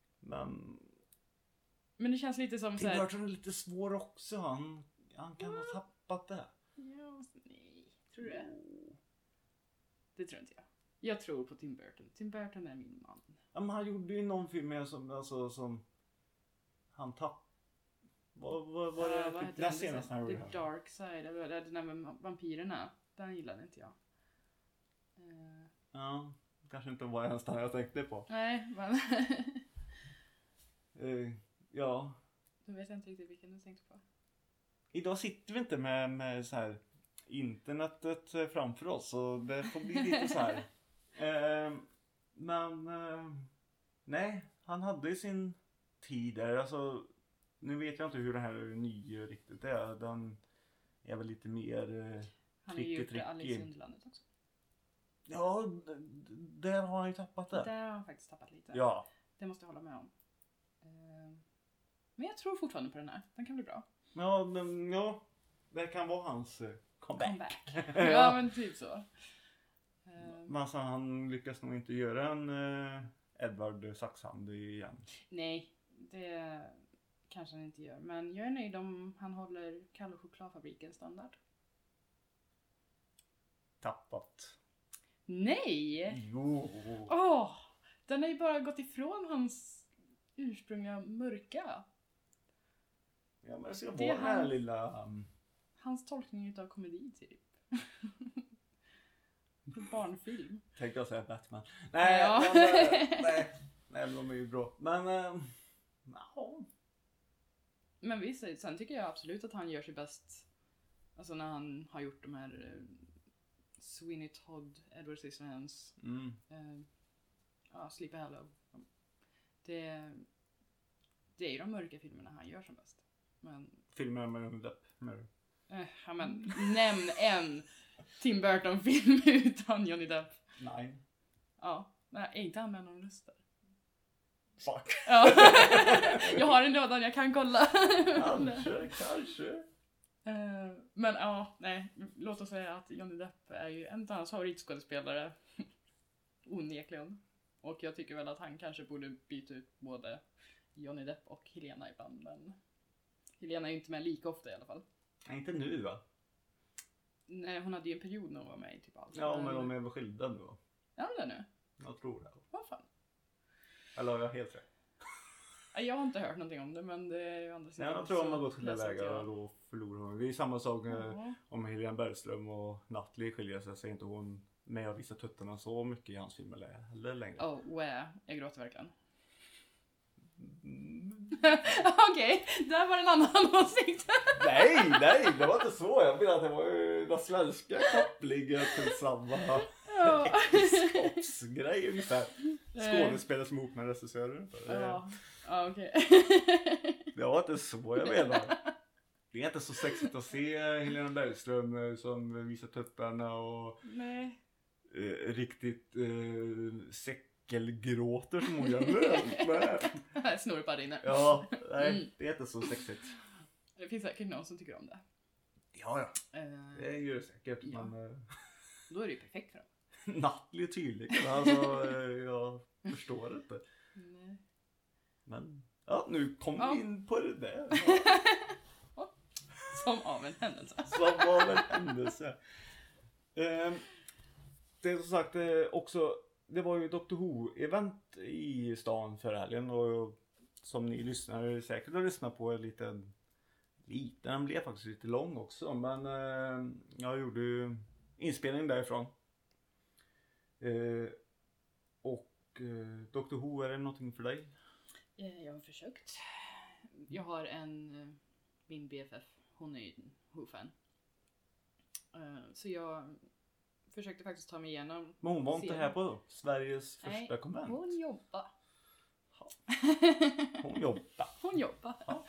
Men det känns lite som Tim Burton är lite svår också. Han kan ha tappat det. Ja, nej. Tror du det? Det tror inte jag. Jag tror på Tim Burton. Tim Burton är min man. Ja, men han gjorde ju någon film med som han tappade. Vad var det? Typ det senaste han gjorde. The Dark Side. Eller den där med vampyrerna. Den gillade inte jag. Ja, kanske inte var ens den jag tänkte på. Nej, men... ja. Då vet jag inte riktigt vilken du tänkte på. Idag sitter vi inte med så här internetet framför oss. Så det får bli lite så här. Men nej, han hade ju sin tid där. Alltså, nu vet jag inte hur det här nya riktigt är. Den är väl lite mer han har ju gjort Alice i Underlandet också. Ja, där har han ju tappat det. Där har han faktiskt tappat lite. Ja. Det måste jag hålla med om. Men jag tror fortfarande på den här. Den kan bli bra. Ja, det kan vara hans comeback. Ja, men typ så. Men alltså, han lyckas nog inte göra en Edward Saxhand igen. Nej, det kanske han inte gör. Men jag är nöjd om han håller Kalle chokladfabriken standard. Tappat. Nej! Jo! Den har ju bara gått ifrån hans ursprungliga mörka. Ja, men det ska vara den här lilla... Hans tolkning utav komedi typ. Barnfilm. Tänkte jag säga Batman. Nej, ja. Nej, de är ju bra. Men, ja. Men visst, sen tycker jag absolut att han gör sig bäst. Alltså när han har gjort de här Sweeney Todd, Edward Scissorhands, Sleepy Hollow. Det är ju de mörka filmerna han gör som bäst. Men filmerna med Johnny Depp. Ja, men nämn en Tim Burton-film utan Johnny Depp. Nej. Ja, nej, är inte han med någon röst där? Fuck. Ja. Jag har en lådan, jag kan kolla. Kanske. Men ja, nej. Låt oss säga att Johnny Depp är ju en av hans favoritskådespelare. Onekligen. Och jag tycker väl att han kanske borde byta ut både Johnny Depp och Helena ibland. Men Helena är ju inte med lika ofta i alla fall. Nej, inte nu va? Nej, hon hade ju en period när hon var med i typ allt. Ja, men de är väl skilda nu va? Ja, det nu. Jag tror det. Vad fan? Eller har jag helt rätt? Jag har inte hört någonting om det, men det är ju andra sidan. Jag tror om man går skilda vägar och då förlorar hon. Det är samma sak om Helena Bergström och Natalie skiljer sig. Så är inte hon med och visar tuttarna så mycket i hans film eller längre. Jag gråter verkligen. Okej, där var en annan åsikt. Nej, det var inte så. Jag menar att det var ju den svenska kopplingen till samma äktenskapsgrej ungefär. Skådespelare som ihop med regissören. Okej. Det var inte så jag menar. Det är inte så sexigt att se Helena Bergström som visar tuttarna och riktigt säckelgråter som hon gör. Snorpar inne. Ja, nej, det är inte så sexigt. Det finns säkert någon som tycker om det. Ja. Det gör det säkert. Ja. Men, då är det ju perfekt för dem. Natalie tydligen. Alltså, jag förstår inte. Nej. Men, ja, nu kom vi in på det där. Som av en händelse. Som av en händelse. Det är som sagt också, det var ju Doctor Who-event i stan för helgen och som ni lyssnare säkert har lyssnat på den blev faktiskt lite lång också, men jag gjorde ju inspelning därifrån. Och Doctor Who, är det någonting för dig? Jag har försökt. Jag har min BFF, hon är ju en Who-fan. Så jag försökte faktiskt ta mig igenom. Men hon var inte här på Sveriges första konvent. Hon jobbar. Hon jobbar. Ja.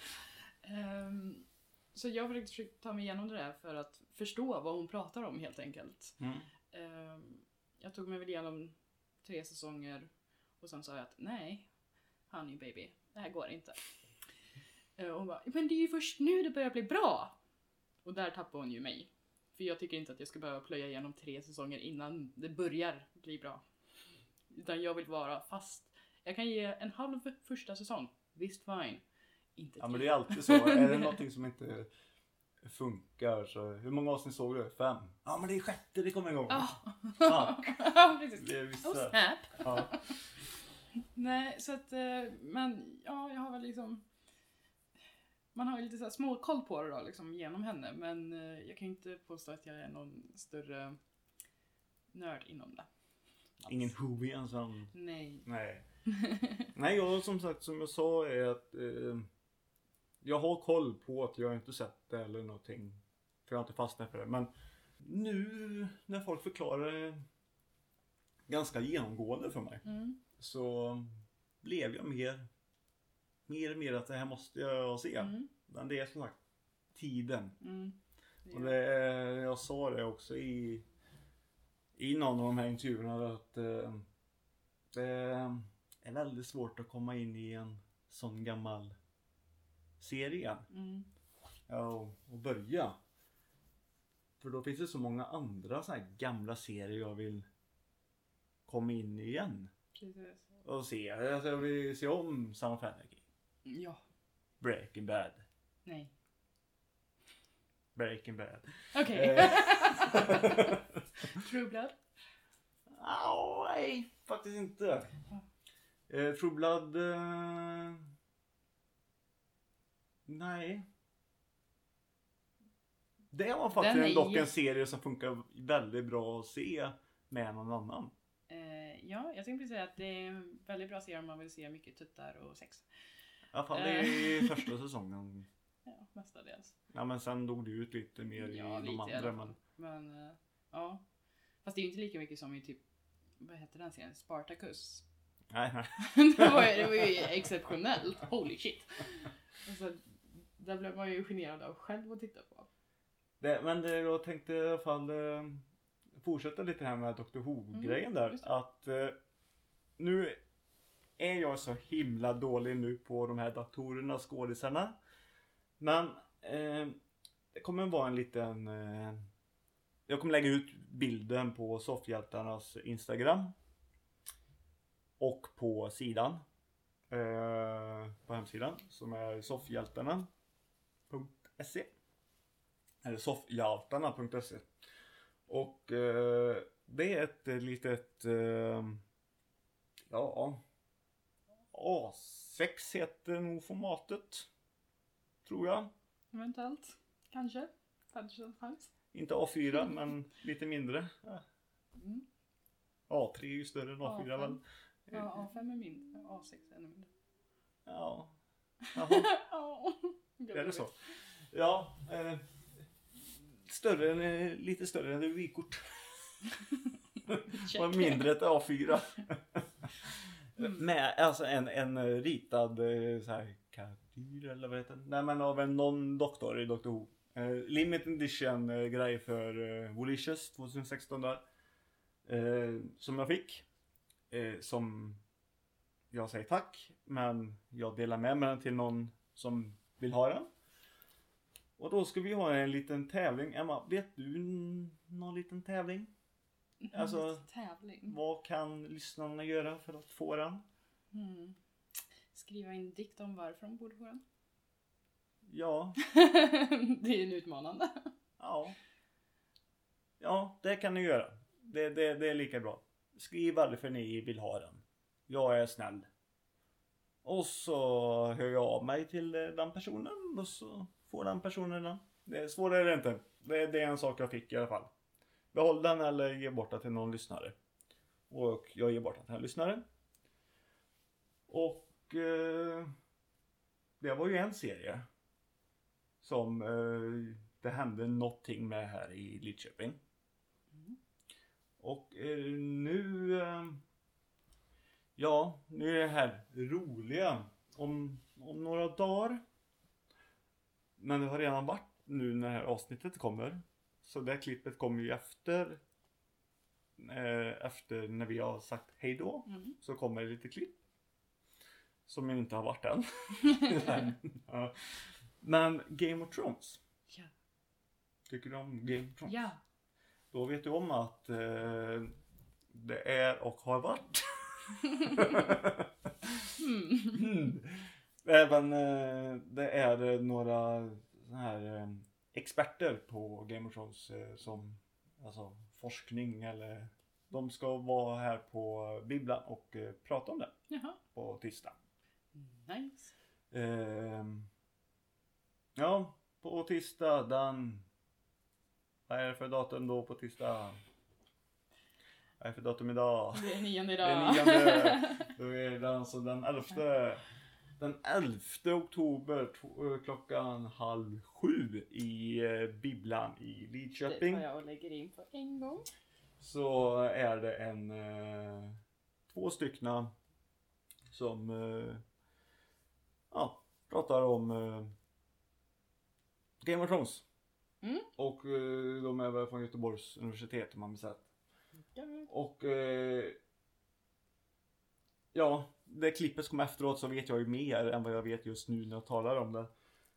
Så jag försökte ta mig igenom det där för att förstå vad hon pratar om helt enkelt. Jag tog mig väl igenom 3 säsonger och sen sa jag att nej, honey baby, det här går inte. Och hon bara, men det är ju först nu det börjar bli bra. Och där tappade hon ju mig. För jag tycker inte att jag ska behöva plöja igenom 3 säsonger innan det börjar bli bra. Utan jag vill vara fast. Jag kan ge en halv första säsong. Visst fine. Inte ja, men det är alltid så. Är det någonting som inte funkar så... Hur många avsnitt såg du? 5? Ja, men det är 6:e det kommer igång. Ja, precis. Det är vissa. Oh, snap. Ja. Nej, så att... Men ja, jag har väl liksom... Man har ju lite så här små koll på det då, liksom, genom henne. Men jag kan inte påstå att jag är någon större nörd inom det. Ingen Whovie ensam. Nej. Nej, jag som sagt, som jag sa är att jag har koll på att jag inte sett det eller någonting. För jag har inte fastnat för det. Men nu när folk förklarar det ganska genomgående för mig. Så blev jag mer att det här måste jag se. Men det är som sagt tiden. Och jag sa det också i någon av de här intervjuerna att det är väldigt svårt att komma in i en sån gammal serie. Ja, och börja. För då finns det så många andra så här gamla serier jag vill komma in i igen. Precis. Och se. Alltså jag vill se om Son of Anarchy. Ja. Breaking Bad. Nej. Breaking Bad. Okej. True Blood? Nej, faktiskt inte. True Blood... nej. Det var faktiskt dock en serie som funkar väldigt bra att se med någon annan. Ja, jag tänkte säga att det är en väldigt bra serie om man vill se mycket tuttar och sex. I alla fall i första säsongen. Ja, mestadels. Ja, men sen dog det ut lite mer i de andra. Men ja. Fast det är ju inte lika mycket som i typ, vad heter den serien? Spartacus. Nej. det var ju exceptionellt. Holy shit. Alltså, där blev man ju generad av själv att titta på. Jag tänkte i alla fall fortsätta lite här med Doctor Who-grejen där. Att nu är jag så himla dålig nu på de här datorerna, skådisarna. Men det kommer vara en liten... jag kommer lägga ut bilden på Soffhjältarnas Instagram. Och på sidan. På hemsidan. Som är soffhjältarna.se. Eller soffhjältarna.se. Och det är ett litet... A6 heter nog formatet. Tror jag. Eventuellt. Kanske. Inte A4 men lite mindre. A3 är ju större än A4 A5. väl? Ja, A5 är mindre. A6 är ännu mindre. Ja. Det är det så? Ja. Lite större än ett vykort. Och mindre ett A4. Med alltså en ritad så här karikatyr eller vad heter det? Nej, men av någon doktor i Doctor Who. Limited edition grej för Volicious 2016 där. Som jag fick. Som jag säger tack. Men jag delar med mig den till någon som vill ha den. Och då ska vi ha en liten tävling. Emma, vet du någon liten tävling? Alltså, tävling. Vad kan lyssnarna göra för att få den? Skriva in dikt om varför de borde få den. Ja. Det är en utmanande. Ja. Ja, det kan ni göra. Det är lika bra. Skriv varför ni vill ha den. Jag är snäll. Och så hör jag av mig till den personen. Och så får den personen den. Det är svårare är det inte. Det är en sak jag fick i alla fall. Behåll den eller ge bort den till någon lyssnare. Och jag ger bort den till en lyssnare. Och det var ju en serie. Som det hände någonting med här i Lidköping. Och nu... ja, nu är det här roliga. Om några dagar. Men det har redan varit nu när det här avsnittet kommer. Så det här klippet kommer ju efter. Efter när vi har sagt hej då. Så kommer det lite klipp. Som inte har varit än. Ja. Men Game of Thrones. Ja. Tycker du om Game of Thrones? Ja. Då vet du om att det är och har varit. Även det är några så här experter på Game of Thrones som alltså forskning eller de ska vara här på Bibeln och prata om det. Jaha. På tisdag. Nice. Ja, på tisdag den... Vad är det för datum då på tisdag? Vad är det för datum idag? Det är 9 idag. Det är 9. Då är det alltså den 11. Den 11 oktober klockan 6:30 i Bibeln i Lidköping. Det tar jag och lägger in på en gång. Så är det två styckna som pratar om Game of Thrones. Och de är väl från Göteborgs universitet om man vill säga. Och ja, det klippet som kommer efteråt så vet jag ju mer än vad jag vet just nu när jag talar om det.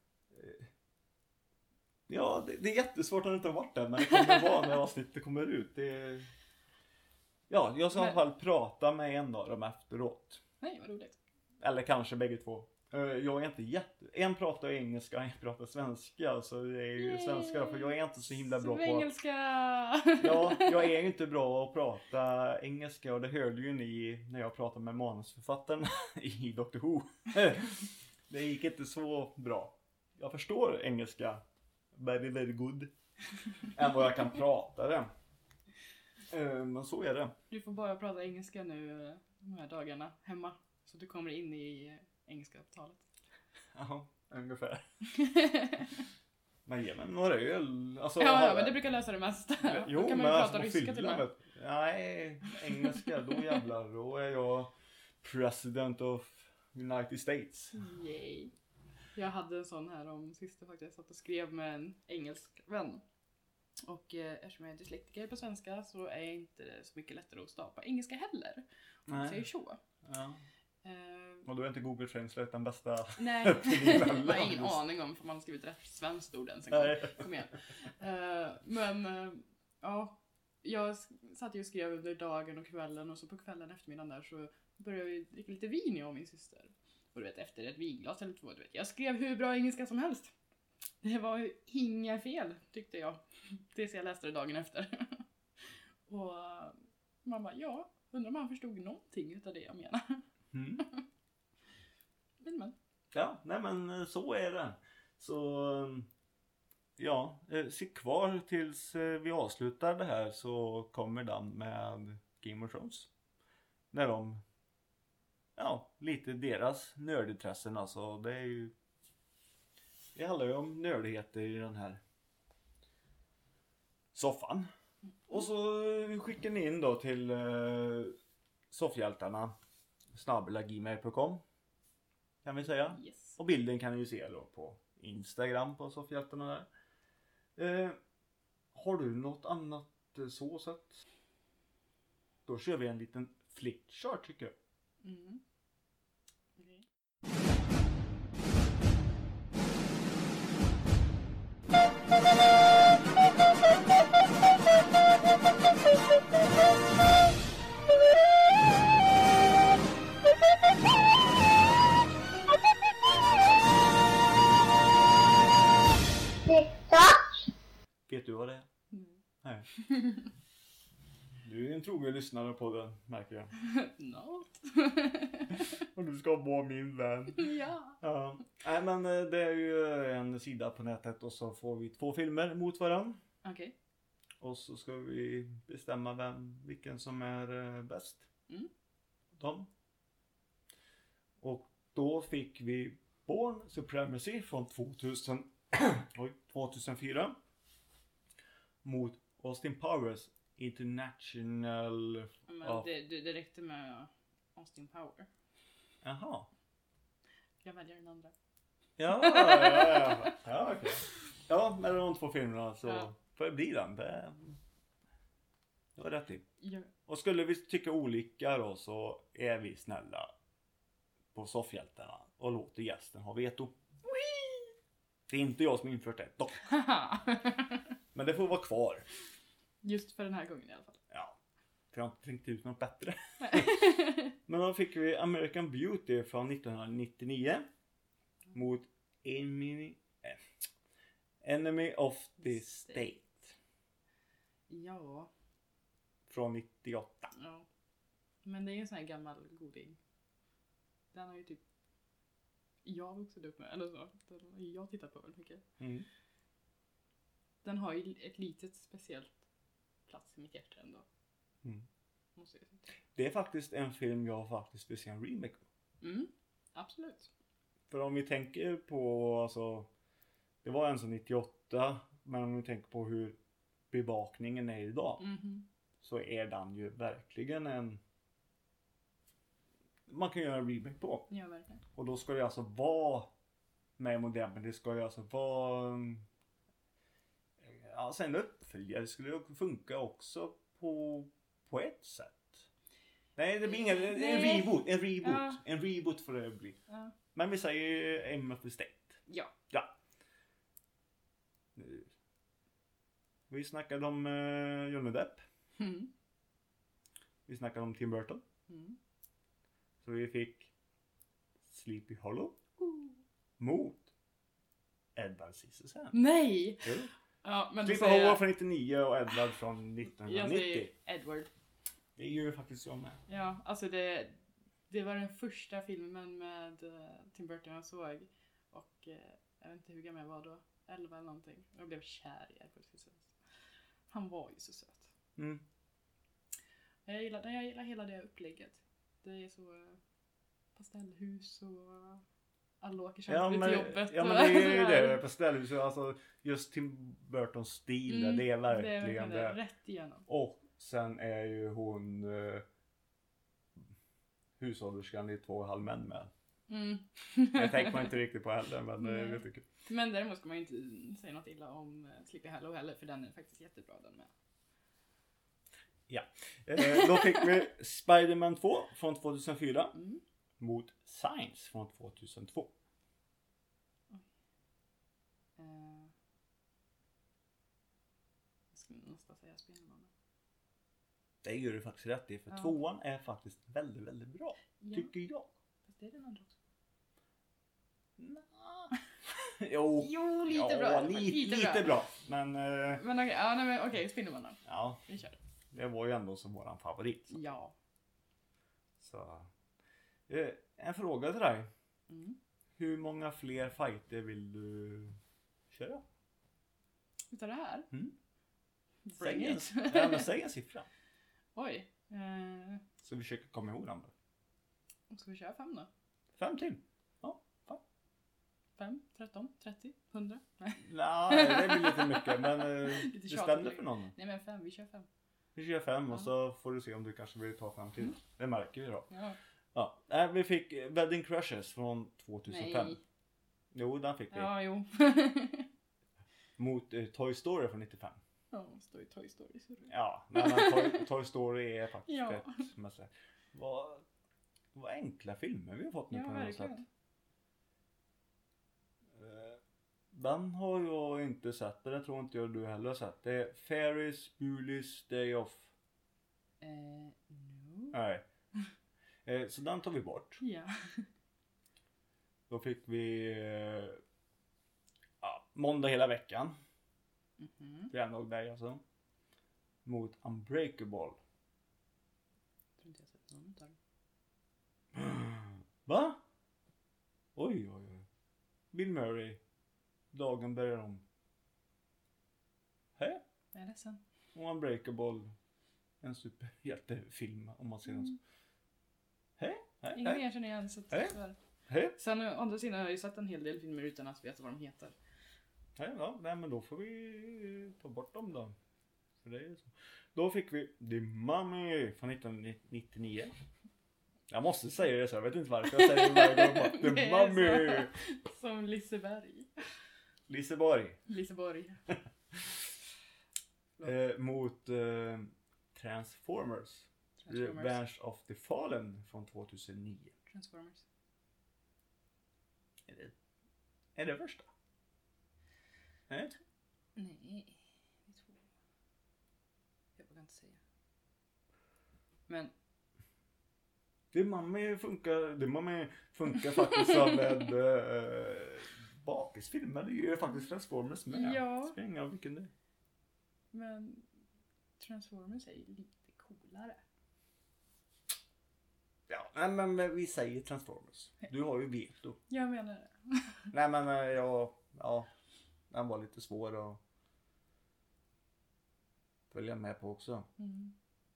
Ja, det är jättesvårt att det inte har varit det, men det kommer vara när avsnittet kommer ut. Ja, jag ska i alla fall prata med en av dem efteråt. Nej, vad roligt. Eller kanske bägge två. Jag är inte en pratar engelska, en pratar svenska. Så det är ju svenska, för jag är inte så himla bra på... Engelska! Ja, jag är ju inte bra att prata engelska. Och det hörde ju ni när jag pratade med manusförfattaren i Dr. Who. Det gick inte så bra. Jag förstår engelska very, very good. Än vad jag kan prata det. Men så är det. Du får bara prata engelska nu de här dagarna hemma. Så du kommer in i engelska talet. Ja, ungefär. Men ge mig några öl. Alltså, ja, men det brukar lösa det mesta. Jo, då kan man men ju alltså prata ryska till och med. Nej, engelska, då jävlar. Då är jag president of United States. Yay. Jag hade en sån här om sista faktiskt. Jag satt och skrev med en engelsk vän. Och eftersom jag är dyslektiker på svenska så är jag inte så mycket lättare att stava på engelska heller. Om man säger så. Ja. Och då är inte Google Translate den bästa. Nej, jag har ingen aning om för man har skrivit rätt svenskt ord ens en gång. Kom igen. Men ja, jag satt ju och skrev under dagen och kvällen och så på kvällen eftermiddagen där så började vi dricka lite vin jag och min syster. Och du vet, efter ett vinglas eller 2, du vet, jag skrev hur bra engelska som helst. Det var ju inga fel, tyckte jag. Tills jag läste det dagen efter. Och man bara, ja, undrar om han förstod någonting utav det jag menar. Men. Ja, nej men så är det. Så ja, sitt kvar tills vi avslutar det här så kommer den med Game of Thrones. När de, lite deras nördintressen alltså. Det är ju, det handlar ju om nördigheter i den här soffan. Och så skickar ni in då till soffhjältarna@gmail.com kan vi säga. Yes. Och bilden kan ni ju se då på Instagram på soffhjältarna där. Har du något annat så sätt? Då kör vi en liten flickchart tycker jag. Okay. Du är en trogen lyssnare på den, märker jag. Något. Och du ska vara min vän. Ja. Ja. Nej, men det är ju en sida på nätet och så får vi 2 filmer mot varandra. Okej. Och så ska vi bestämma vilken som är bäst. Mm. Dem. Och då fick vi Bourne Supremacy från 2004 mot Austin Powers International. Men det räckte med Austin Power. Jaha. Jag väljer den andra. Ja, okej. Ja, med de 2 filmerna så får det bli den. Det var rätt i. Ja. Och skulle vi tycka olika då så är vi snälla på soffhjältarna och låter gästen ha veto. Det är inte jag som infört det dock. Men det får vara kvar. Just för den här gången i alla fall. Ja, för jag har inte tänkt ut något bättre. Men då fick vi American Beauty från 1999 mot Enemy of the State Ja. från 98. Ja. Men det är en sån här gammal goding. Den har ju typ jag vuxit upp med. Eller så. Den har jag tittat på väldigt mycket. Mm. Den har ju ett litet speciellt plats i mitt hjärta ändå. Mm. Måste jag säga. Det är faktiskt en film jag faktiskt vill se en remake på. Absolut. För om vi tänker på, alltså, det var en som 98, men om vi tänker på hur bevakningen är idag, så är den ju verkligen en, man kan göra en remake på. Ja, verkligen. Och då ska det alltså vara med modern, men det ska ju alltså vara, ja, sen uppföljare skulle ju funka också på ett sätt. Nej, det blir ingen, en reboot får det bli. Ja. Men vi säger Enemy of the State. Ja. Ja. Vi snackade om Johnny Depp. Vi snackade om Tim Burton. Så vi fick Sleepy Hollow mot Edward Scissorhands. Nej! Jo. Ja, men Sleepy Hollow från 99 och Edward från 1990. Jag säger Edward. Det är ju faktiskt jag med. Ja, alltså det var den första filmen med Tim Burton jag såg. Och jag vet inte hur gammal jag var då. 11 eller någonting. Jag blev kär i Edward Scissorhands. Han var ju så söt. Jag gillar hela det upplägget. Det är så pastellhus och alla åker samtidigt till jobbet. Ja, men det är ju det. Pastellhus, alltså just Tim Burtons stil, det är verkligen det. Rätt igenom. Och sen är ju hon hushållerskan i 2,5 män med. Jag tänker man inte riktigt på heller, men jag tycker. Men däremot ska man ju inte säga något illa om Sleepy Hollow heller, för den är faktiskt jättebra den med. Ja. Då fick vi Spider-Man 2 från 2004 mot Science från 2002. Jag skulle nästan säga Spindelmannen. Det gör du faktiskt rätt i, för 2:an är faktiskt väldigt, väldigt bra. Tycker jag. Fast det är den andra också. Jo, lite bra. Lite bra. Men okej, Spindelmannen. Ja, Vi kör. det var ju ändå som våran favorit. Så. Ja. Så. En fråga till dig. Hur många fler fighter vill du köra? Utav det här? Säg en siffra. Oj. Så vi försöker komma ihåg den. Ska vi köra 5 då? 5 till. Ja, 5, 13, 30, 100? Nej, det blir lite mycket. Men bestäm dig för någon. Nej, men 5. Vi kör 5. Vi kör 5 och så får du se om du kanske vill ta 5 till. Det märker vi då. Ja. Vi fick Wedding Crushes från 2005. Nej. Jo, den fick vi. Ja, jo. Mot Toy Story från 95. Ja, står i Toy Story. Så Ja, men Toy Story är faktiskt ett. Vad enkla filmer vi har fått nu på något sätt. Den har jag inte sett, det tror inte jag du heller har sett. Det är Ferris Bueller's Day Off. No. Nej. Så den tar vi bort. Ja. Då fick vi måndag hela veckan. Det är nog dig alltså. Mot Unbreakable tror inte jag har sett någon av dem. Va? Oj. Bill Murray. Dagen börjar om. Hej? Jag är ledsen. Och Unbreakable. En superhjältefilm om man ser den så. Hej? Ingen mer känner igen. Så Hej? sen å andra sidan har jag ju sett en hel del filmer utan att veta vad de heter. Ja, nej, men då får vi ta bort dem då. För det är så. Då fick vi The Mummy från 1999. Jag måste säga det så, jag vet inte varför jag säger det varje gång. The Mummy! Som Liseberg. Liseborg. Mot Transformers. Revenge of the Fallen från 2009. Transformers. Är det första? Nej. Nej, det tror jag. Jag vågar inte säga. Men Det Mummy funkar faktiskt som en bakisfilm. Men det är ju faktiskt Transformers med. Ja. Springa av vilken det är. Men Transformers är ju lite coolare. Ja, nej, men vi säger Transformers. Du har ju veto. Jag menar det. Nej, men ja, den var lite svår att följa med på också. Mm.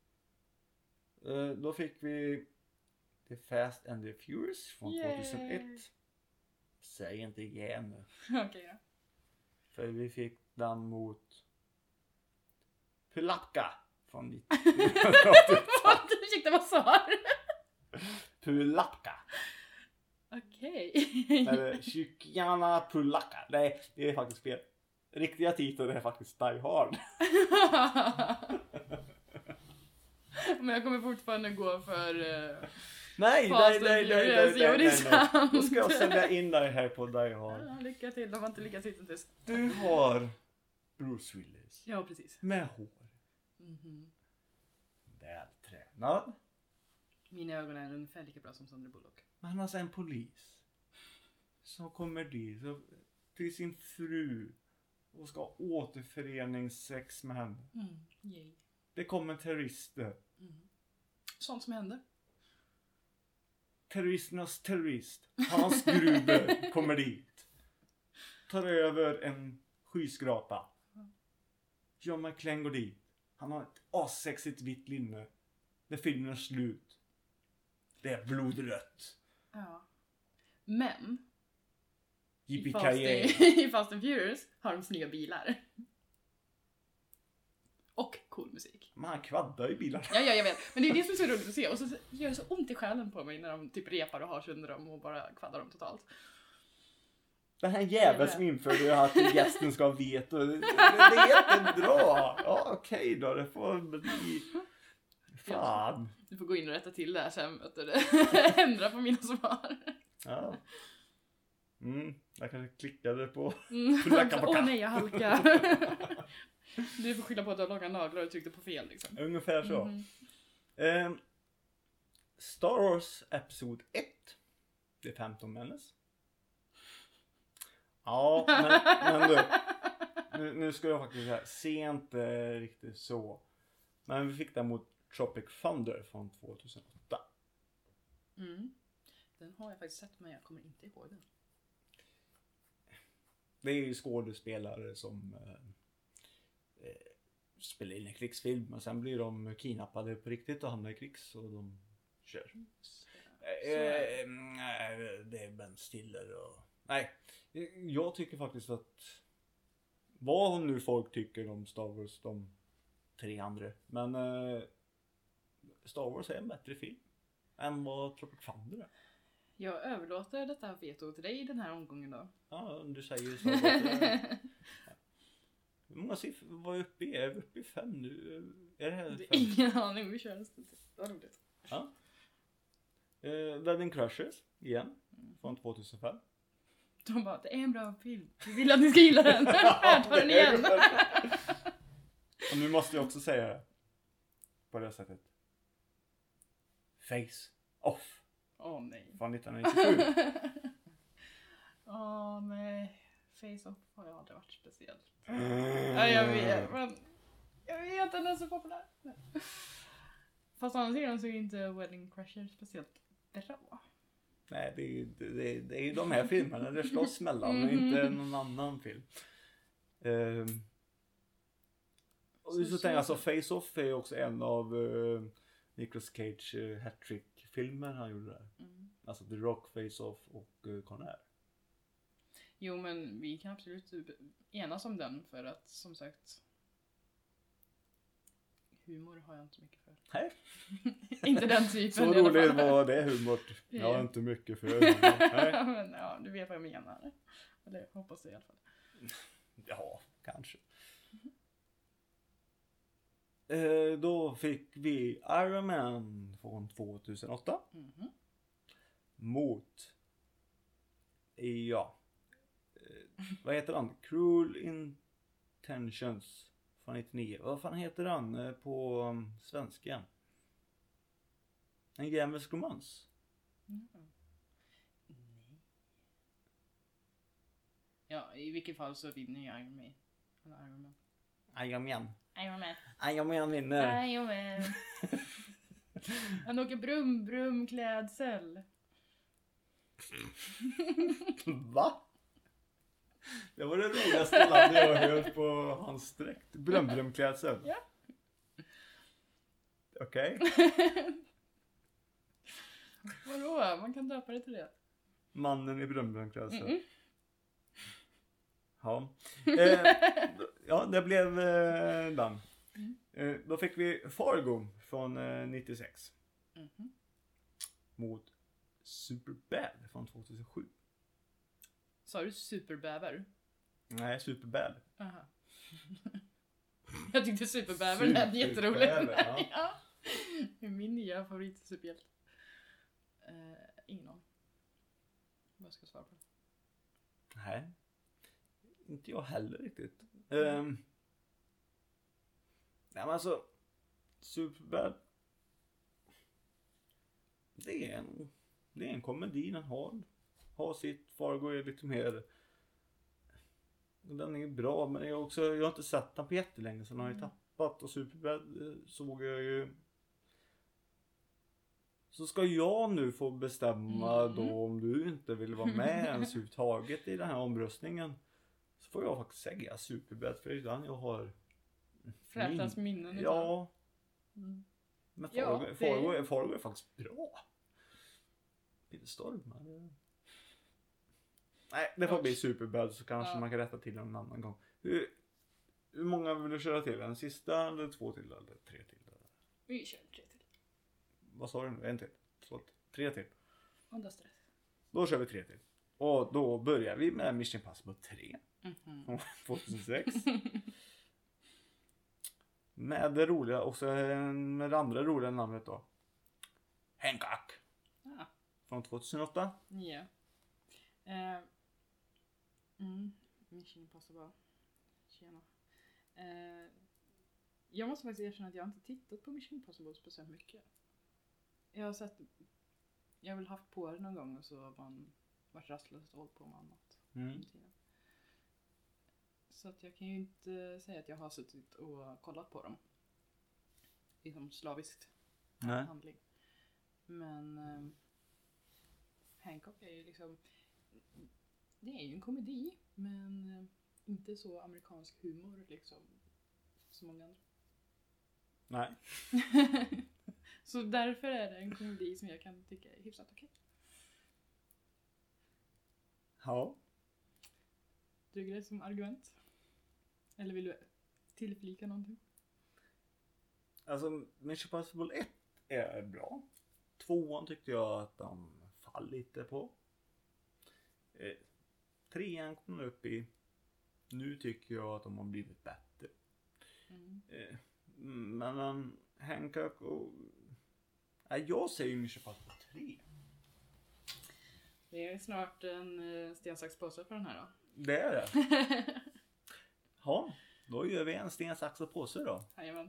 Då fick vi The Fast and the Furious från Yay. 2001. Säg inte igen nu. Okej då. För vi fick den mot Pulapka från 1988. Ursäkta, vad sa du? Pulapka. Okej. Eller Kykiana Pulapka. Nej, det är faktiskt fel. Riktiga titeln är faktiskt Die Hard. Men jag kommer fortfarande gå för... Nej. Då ska jag sälja in dig här på Die Hard. Ja, lycka till, de har inte lyckats hittills. Du har Bruce Willis. Ja, precis. Med hår. Mhm. Vältränad. Mina ögon är ungefär lika bra som Sandra Bullock. Men han har sen en polis. Som kommer dit till sin fru. Och ska ha återföreningssex med henne. Yay. Det kommer terrorister. Sånt som händer. Terroristernas terrorist. Hans Gruber kommer dit. Tar över en skyskrapa. John McClane går dit. Han har ett assexigt vitt linne. När filmen är slut. Det är blodrött. Ja. Men i Yippee-ki-yay. Fast and Furious har de snygga bilar. Och cool musik. Men han kvaddar i bilarna. Ja, jag vet. Men det är det som är så roligt att se. Och så gör det så ont i själen på mig när de typ repar och har sönder dem och bara kvaddar dem totalt. Den här jäveln som införde att gästen ska veta. Det är inte bra. Ja, okej då. Det får bli... Fan. Du får gå in och rätta till det här sen. Ändra på mina svar. Ja. Jag kanske klickade på... Åh nej, jag halkar. Du får skylla på att du har långa naglar och tryckte på fel liksom. Ungefär så. Star Wars Episod 1. Det är 15 Menace. Ja, men nu ska jag faktiskt säga, se inte riktigt så. Men vi fick den mot Tropic Thunder från 2008. Den har jag faktiskt sett, men jag kommer inte ihåg den. Det är ju skådespelare som spelar in en krigsfilm. Och sen blir de kidnappade på riktigt och hamnar i krigs. Och de kör. Det är Ben Stiller och... Nej, jag tycker faktiskt att... Vad nu folk tycker om Star Wars, de 3 andra. Men Star Wars är en bättre film än vad Tropic Thunder är. Jag överlåter detta veto till dig i den här omgången då. Ja, du säger Star Wars. Hur många siffror var uppe i? Är vi uppe i 5 nu? Är det här 5? Det är ingen aning, vi kör nästan till. Det var roligt. Ja. Wedding Crashers igen. Från 2005. De bara, det är en bra film. Vi vill att ni ska gilla den. Här tar den igen. Och nu måste jag också säga det. På det sättet. Face Off. Åh nej. Från 1997. Åh nej. Face Off har jag aldrig varit speciellt. Ja, jag vet. Men jag vet att den är så populär. Fast å andra sidan så är inte Wedding Crashers speciellt bra. Nej, det är ju de här filmerna det slåss mellan och inte någon annan film. Och så tänker jag, alltså Face-Off är också en av Nicolas Cage hattrick-filmer han gjorde där. Alltså The Rock, Face-Off och Con Air. Jo, men vi kan absolut enas om den för att, som sagt, humor har jag inte mycket för. Nej. Inte den typen. Så roligt var det humor. Jag har inte mycket för humor. Nej. Men ja, du vet vad jag menar. Eller hoppas det i alla fall. Ja, kanske. Då fick vi Iron Man från 2008. Mot vad heter han? Cruel Intentions från 99. Vad fan heter han på svenska? En jämvisk romans. Nej. Ja, i vilket fall så vinner ju Iron Man. Eller Iron Man. Iron Man. Iron Man. Iron Man vinner. Iron Man. Han åker brumklädsel. Va? Det var det roligaste landet jag har hört på hans dräkt. Brumklädsel. Ja. Okej. Vadå? Man kan döpa det till det. Mannen i brumklädsel. Ja. Ja, det blev den. Då fick vi Fargo från 96. Mot Superbad från 2007. Sa du superbäver? Nej, Superbad. Aha. Jag tyckte superbäver lät jätteroligt. Ja. Ja. Det är min nya favoritsuperhjälte. Ingen aning. Vad ska jag svara på? Nej. Inte jag heller riktigt. Nej men alltså Superbad. Det är en komedi, den har sitt. Fargo är lite mer, den är bra, men jag har inte sett den på jättelänge så den har jag tappat. Och Superbad såg jag ju. Så ska jag nu få bestämma då om du inte vill vara med ens överhuvudtaget i den här omröstningen. Så får jag faktiskt säga Superbad, för den jag har Frätans minnen. Ja. Men Fargo är faktiskt bra. Stormar. Nej, det får bli Superbad, så kanske man kan rätta till en annan gång. Hur många vill du köra till? En sista eller 2 till eller 3 till? Vi kör 3 till. Vad sa du nu? 1 till? 3 till? Onda stress. Då kör vi 3 till. Och då börjar vi med Mission Impossible 3. 2006. Med det roliga, också med det andra roliga namnet då. Hancock. Från 2008. Ja. Mission Impossible. Tjena. Jag måste faktiskt erkänna att jag inte tittat på Mission Impossible speciellt mycket. Jag har väl haft på det någon gång och så har man varit rastlöst och hållit på med annat. Så att jag kan ju inte säga att jag har suttit och kollat på dem. Liksom slaviskt. Handling. Men Hancock är ju liksom, det är ju en komedi, men inte så amerikansk humor liksom som många andra. Nej. Så därför är det en komedi som jag kan tycka är hyfsat okej. Ja. Duger det som argument? Eller vill du tillflika någonting? Alltså Mission Impossible 1 är bra. 2 tyckte jag att de fall lite på. 3 kommer upp i. Nu tycker jag att de har blivit bättre. Men Hancock och jag säger Mission Impossible 3. Det är snart en stensaxpåse för den här då. Det är det. Ja, då gör vi en sten, sax och påse då. Jajamän.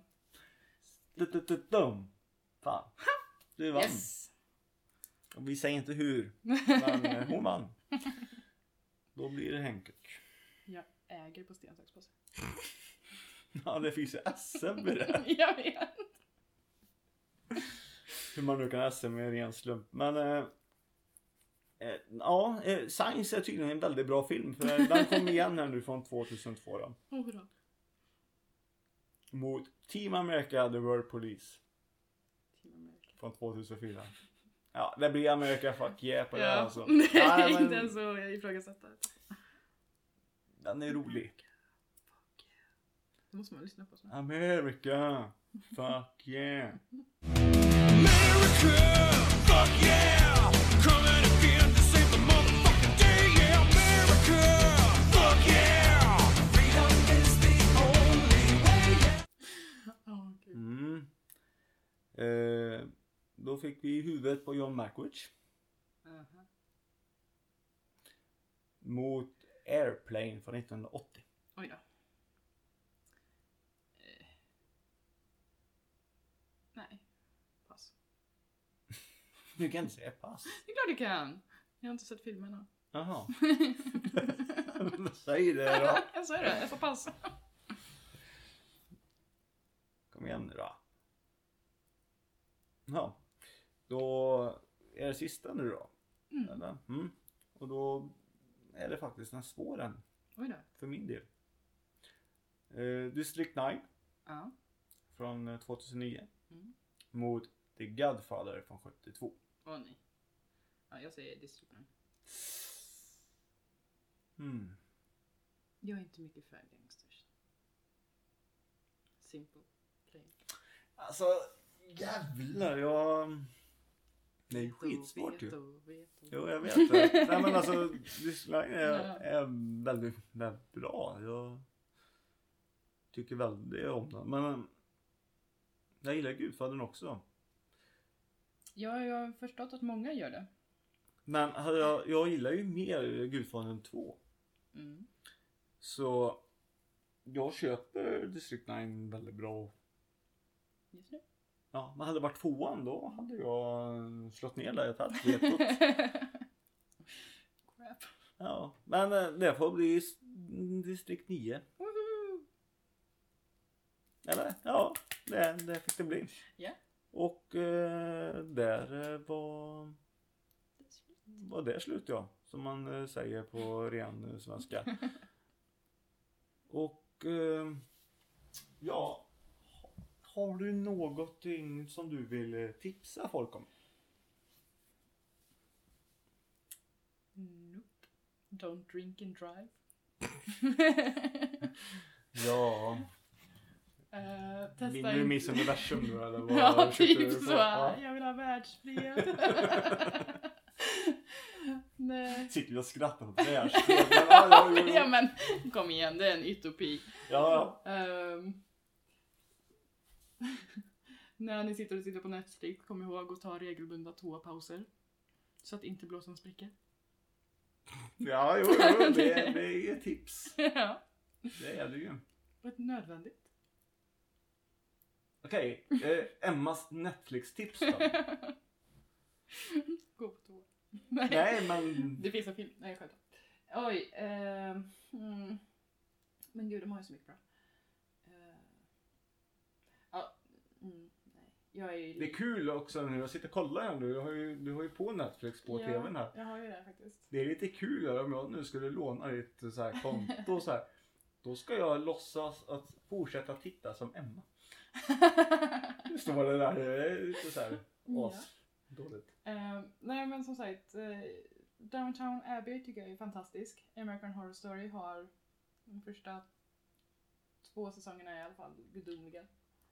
Fan. Du vann. Yes. Och vi säger inte hur. Men hon vann. Då blir det Hancock. Jag äger på stensaxpåse. Ja, det finns ju SM i det. Jag vet. Hur man nu kan SM med en ren slump. Men Science är tydligen en väldigt bra film. För den kom igen här nu från 2002 då. Bra. Mot Team America The World Police. Team America. Från 2004. Ja, det blir America fuck yeah på det Ja, alltså. det är Nej, men inte ens så jag ifrågasätter. den är rolig. Det måste man lyssna på. Så. America fuck yeah. America, fuck yeah! Coming again to save the motherfucking day, yeah! America, fuck yeah! Freedom is the only way, yeah! Gud. Då fick vi huvudet på John Malkovich. Aha. Mot Airplane från 1980. Oj då. Nej. Pass. Du kan inte säga pass. Det är klart du kan. Jag har inte sett filmerna. Jaha. Säg det då. Jag säger det, jag får pass. Kom igen nu då. Ja. Då är det sista nu då. Eller? Och då är det faktiskt en svår en. Oj då. För min del. District 9 Ja. från 2009. Mm. Mot The Godfather från 72. Åh nej. Ja, jag säger District 9. Jag är inte mycket för gangsters. Simple. Plain. Alltså, jävlar, det är ju skitsvårt ju. Jo, jag vet det. Nej, men alltså, District 9 är väldigt, väldigt bra. Jag tycker väldigt om den. Men jag gillar Gudfadern också. Ja, jag har förstått att många gör det. Men jag gillar ju mer Gudfadern 2. Mm. Så jag köper District 9 väldigt bra. Just det. Ja, men hade det varit 2:an då hade jag slått ner det. Jag hade vetot. Crap. Ja, men det får bli District 9. Woohoo! Eller? Ja, det fick det bli. Ja. Och där var det slut, ja. Som man säger på ren svenska. Och ja, har du någonting som du vill tipsa folk om? Nope. Don't drink and drive. Ja, Testa vinner du Miss Universum nu eller vad? Ja, försöker typ du få? så. Ja. Jag vill ha världsfred. Nej. Sitter vi och skrattar åt världsfred? Ja. Ja, men kom igen, det är en utopi. Ja. När ni sitter och tittar på Netflix, kom ihåg att ta regelbundna toapauser. Så att inte blåsan spricker. Ja, jo, det är tips. Ja, Det är det ju. och ett nödvändigt. Okej, Emmas Netflix-tips då? Gå på toa. Nej, men... Det finns en film. Nej, jag skämtar. Oj. Men gud, de har ju så mycket bra. Nej. Jag är ju... Det är kul också nu, jag sitter och kollar här nu. Du har ju på Netflix på tvn här. Jag har ju det faktiskt. Det är lite kul här, om jag nu skulle låna ditt så här konto och så här. Då ska jag låtsas att fortsätta titta som Emma. Det står det där, det är lite så här dåligt. Nej, men som sagt, Downton Abbey tycker jag är fantastisk. American Horror Story har de första 2 säsongerna i alla fall gudomliga.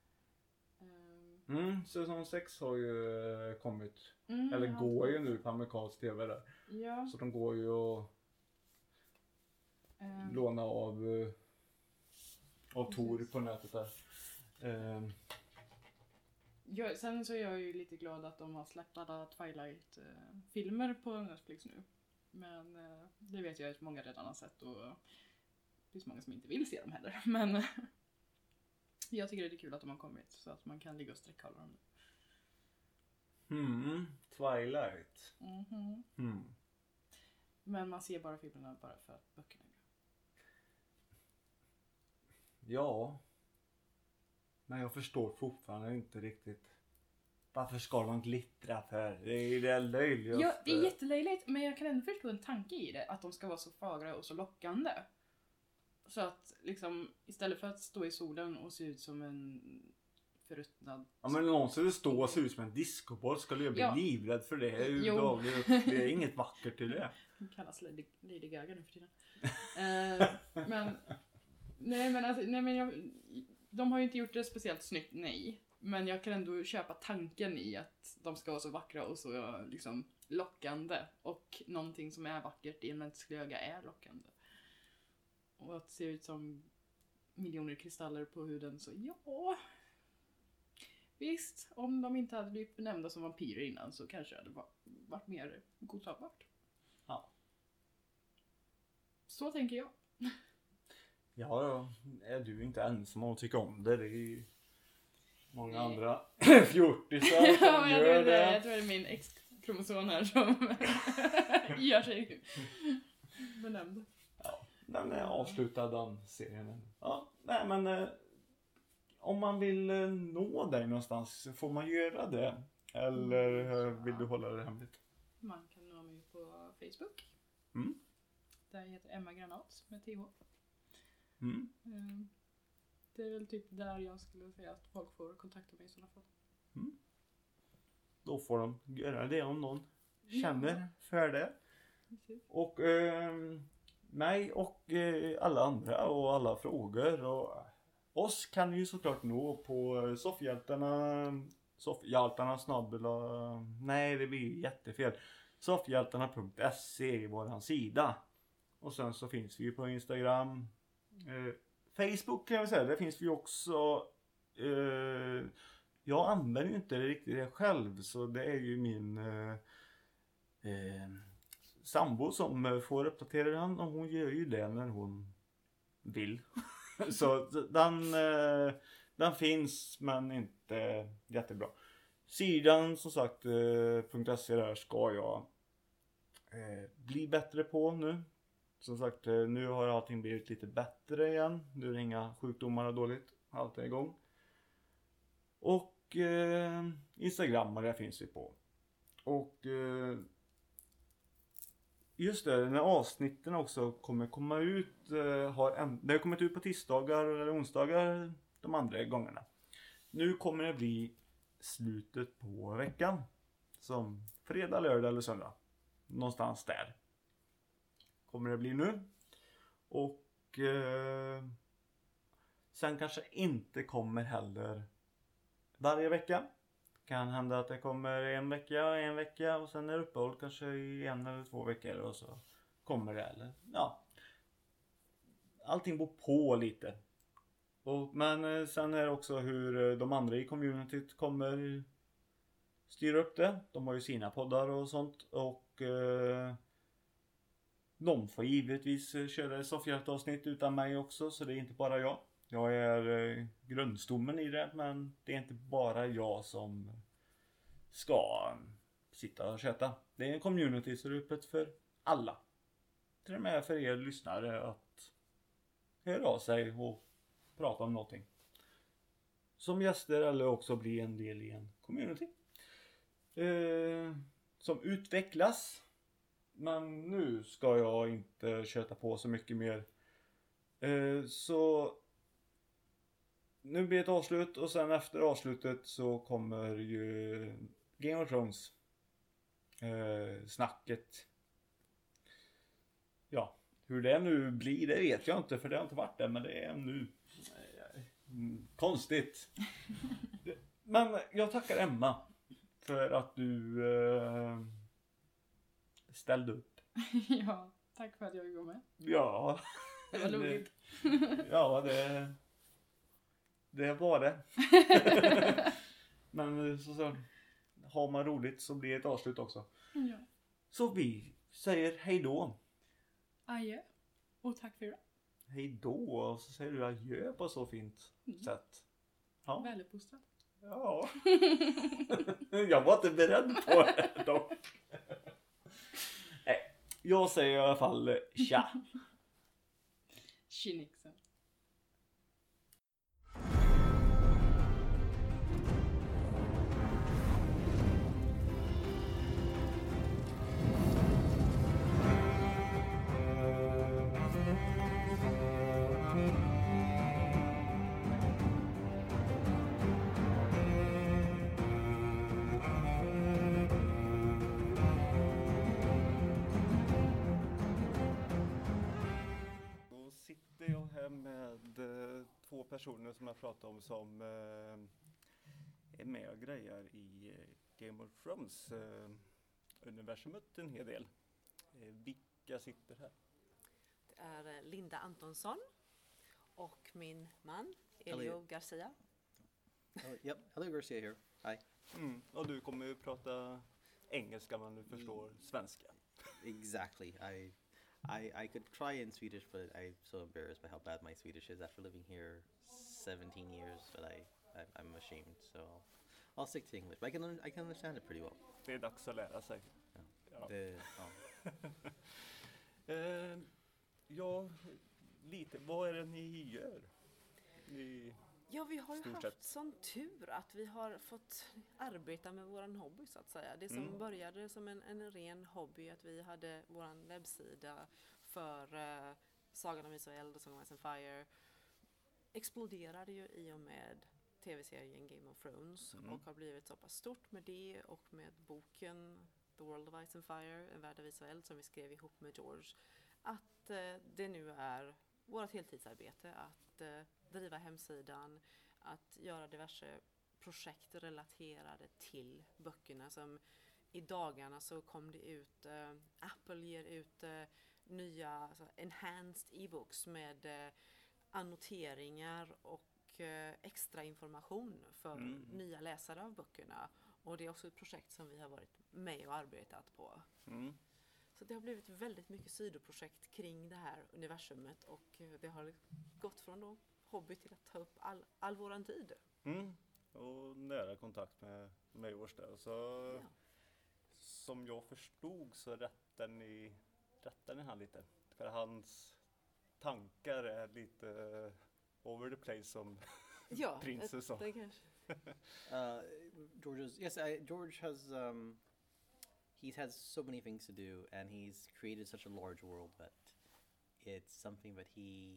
Säsong 6 har ju kommit. Eller går ju nu på amerikansk tv där. Ja. Så de går ju och låna av Tor på nätet där. Sen så är jag ju lite glad att de har släppt alla Twilight-filmer på Netflix nu. Men det vet jag att många redan har sett och det finns många som inte vill se dem heller. Men jag tycker det är kul att de har kommit så att man kan ligga och sträckkolla dem. Twilight. Men man ser bara filmerna bara för att böckerna är bra. Ja. Men jag förstår fortfarande inte riktigt Varför ska man glittra för? Det är ju det löjligaste. Ja, det är jättelöjligt, men jag kan ändå förstå en tanke i det. Att de ska vara så fagra och så lockande. Så att liksom, istället för att stå i solen och se ut som en förruttnad... Ja, men någon skulle stå och se ut som en discoboll. Skulle jag bli livrädd för det? Det är ju Jo. dagligt. Det är inget vackert i det. Det kallas Lady Gaga nu för tiden. Men... de har ju inte gjort det speciellt snyggt, nej. Men jag kan ändå köpa tanken i att de ska vara så vackra och så liksom lockande. Och någonting som är vackert i en mänsklig öga är lockande. Och att se ut som miljoner kristaller på huden, så ja. Visst, om de inte hade blivit benämnda som vampyrer innan så kanske det hade varit mer godtagbart. Ja. Så tänker jag. Ja, är du inte ensam om att tycka om det? Det är ju många Nej. andra fjortisar som Ja, jag gör tror det. det. Jag tror det är min X-kromosom här som gör sig benämnd. Den är avslutad, den serien. Ja, nej men om man vill nå dig någonstans, får man göra det? Eller vill du hålla det hemligt? Man kan nå mig på Facebook. Mm. Där heter Emma Granat med TH. Mm. Det är väl typ där jag skulle säga att folk får kontakta mig i sådana fall. Då får de göra det om någon känner för det. Precis. Och mig och alla andra och alla frågor och oss kan ni ju såklart nå på soffhjältarna snabbela. Nej, det blir jättefel. Soffhjältarna.se är våran sida. Och sen så finns vi ju på Instagram. Facebook kan jag säga, där finns vi också. Jag använder ju inte riktigt det själv, så det är ju min sambo som får uppdatera den, och hon gör ju det när hon vill. Så den finns, men inte jättebra. Sidan som sagt .se där ska jag bli bättre på nu. Som sagt, nu har allting blivit lite bättre igen. Nu är det inga sjukdomar och dåligt. Allt är igång. Och Instagram, där finns vi på. Och just det, när avsnitten också kommer komma ut. Det har kommit ut på tisdagar eller onsdagar de andra gångerna. Nu kommer det bli slutet på veckan. Som fredag, lördag eller söndag. Någonstans där kommer det bli nu. Och sen kanske inte kommer heller varje vecka. Kan hända att det kommer en vecka och sen är det uppehåll kanske i 1 eller 2 veckor och så kommer det, eller ja. Allting beror på lite. Men sen är det också hur de andra i communityt kommer styra upp det. De har ju sina poddar och sånt, och de får givetvis köra ett soffhjälteavsnitt utan mig också, så det är inte bara jag. Jag är grundstommen i det, men det är inte bara jag som ska sitta och köta. Det är en community, så det är öppet för alla. Till och med för er lyssnare att höra av sig och prata om någonting. Som gäster eller också bli en del i en community. Som utvecklas. Men nu ska jag inte köta på så mycket mer. Så nu blir det ett avslut, och sen efter avslutet så kommer ju Game of Thrones snacket. Ja, hur det nu blir det vet jag inte, för det har inte varit det, men det är nu konstigt. Men jag tackar Emma för att du ställde upp. Ja, tack för att jag går med. Ja. Det var roligt. Ja, det var det. Men så har man roligt så blir det ett avslut också. Ja. Så vi säger hej då. Adjö. Och tack för det. Hej då, och så säger du adjö på så fint sätt. Ja. Väluppfostrad. Ja. Jag var inte beredd på det då. Nej, jag säger i alla fall tja. Tjenixen. personer som jag pratat om som är med och grejer i Game of Thrones universumet en hel del. Vilka sitter här? Det är Linda Antonsson och min man Elio Garcia. Yep, Hello Garcia here. Hi. Och du kommer ju prata engelska men du förstår svenska. Exactly. I could try in Swedish, but I'm so embarrassed by how bad my Swedish is after living here 17 years. But I'm ashamed, so I'll stick to English. But I can understand it pretty well. Det är dags att lära sig. Ja. Ja, lite. Vad är det ni gör? Ja, vi har ju Stort haft sett. sån tur att vi har fått arbeta med våran hobby så att säga. Det som började som en ren hobby, att vi hade våran webbsida för Sagan om is och eld och Song of Ice and Fire, exploderade ju i och med tv-serien Game of Thrones och har blivit så pass stort med det och med boken The World of Ice and Fire, En värld av is och eld, som vi skrev ihop med George, att det nu är vårt heltidsarbete att driva hemsidan, att göra diverse projekt relaterade till böckerna. Som i dagarna så kom det ut, Apple ger ut nya alltså enhanced e-books med annoteringar och extra information för nya läsare av böckerna. Och det är också ett projekt som vi har varit med och arbetat på. Så det har blivit väldigt mycket sidoprojekt kring det här universumet och det har gått från då hobby till att ta upp all våran tid. Och nära kontakt med George där. Så som jag förstod så rättar ni han lite. För hans tankar är lite over the place som Ja, prinsen sa. det kanske. George has he's had so many things to do, and he's created such a large world that it's something that he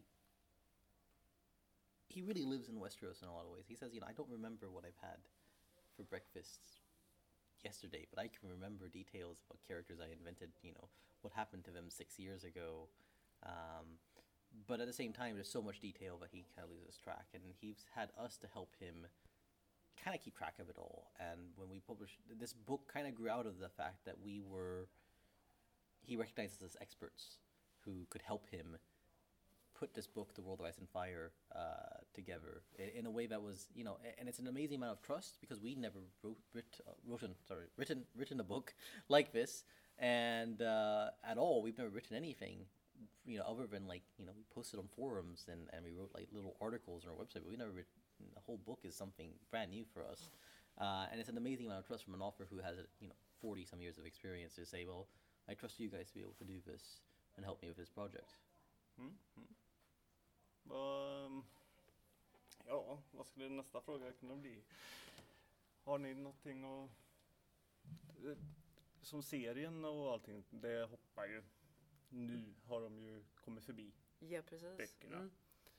really lives in Westeros in a lot of ways. He says, I don't remember what I've had for breakfast yesterday, but I can remember details about characters I invented, what happened to them 6 years ago. But at the same time, there's so much detail that he kind of loses track, and he's had us to help him kind of keep track of it all. And when we published this book, kind of grew out of the fact that he recognized us as experts who could help him put this book, The World of Ice and Fire, together in a way that was, and it's an amazing amount of trust, because we never written a book like this, and at all. We've never written anything, other than we posted on forums and we wrote like little articles on our website, but we never written. The whole book is something brand new for us, and it's an amazing amount of trust from an author who has 40 some years of experience to say, well, I trust you guys to be able to do this and help me with this project. Ja, vad skulle nästa fråga kunna bli? Har ni någonting att... Som serien och allting, det hoppar ju. Nu har de ju kommit förbi Ja, precis. böckerna.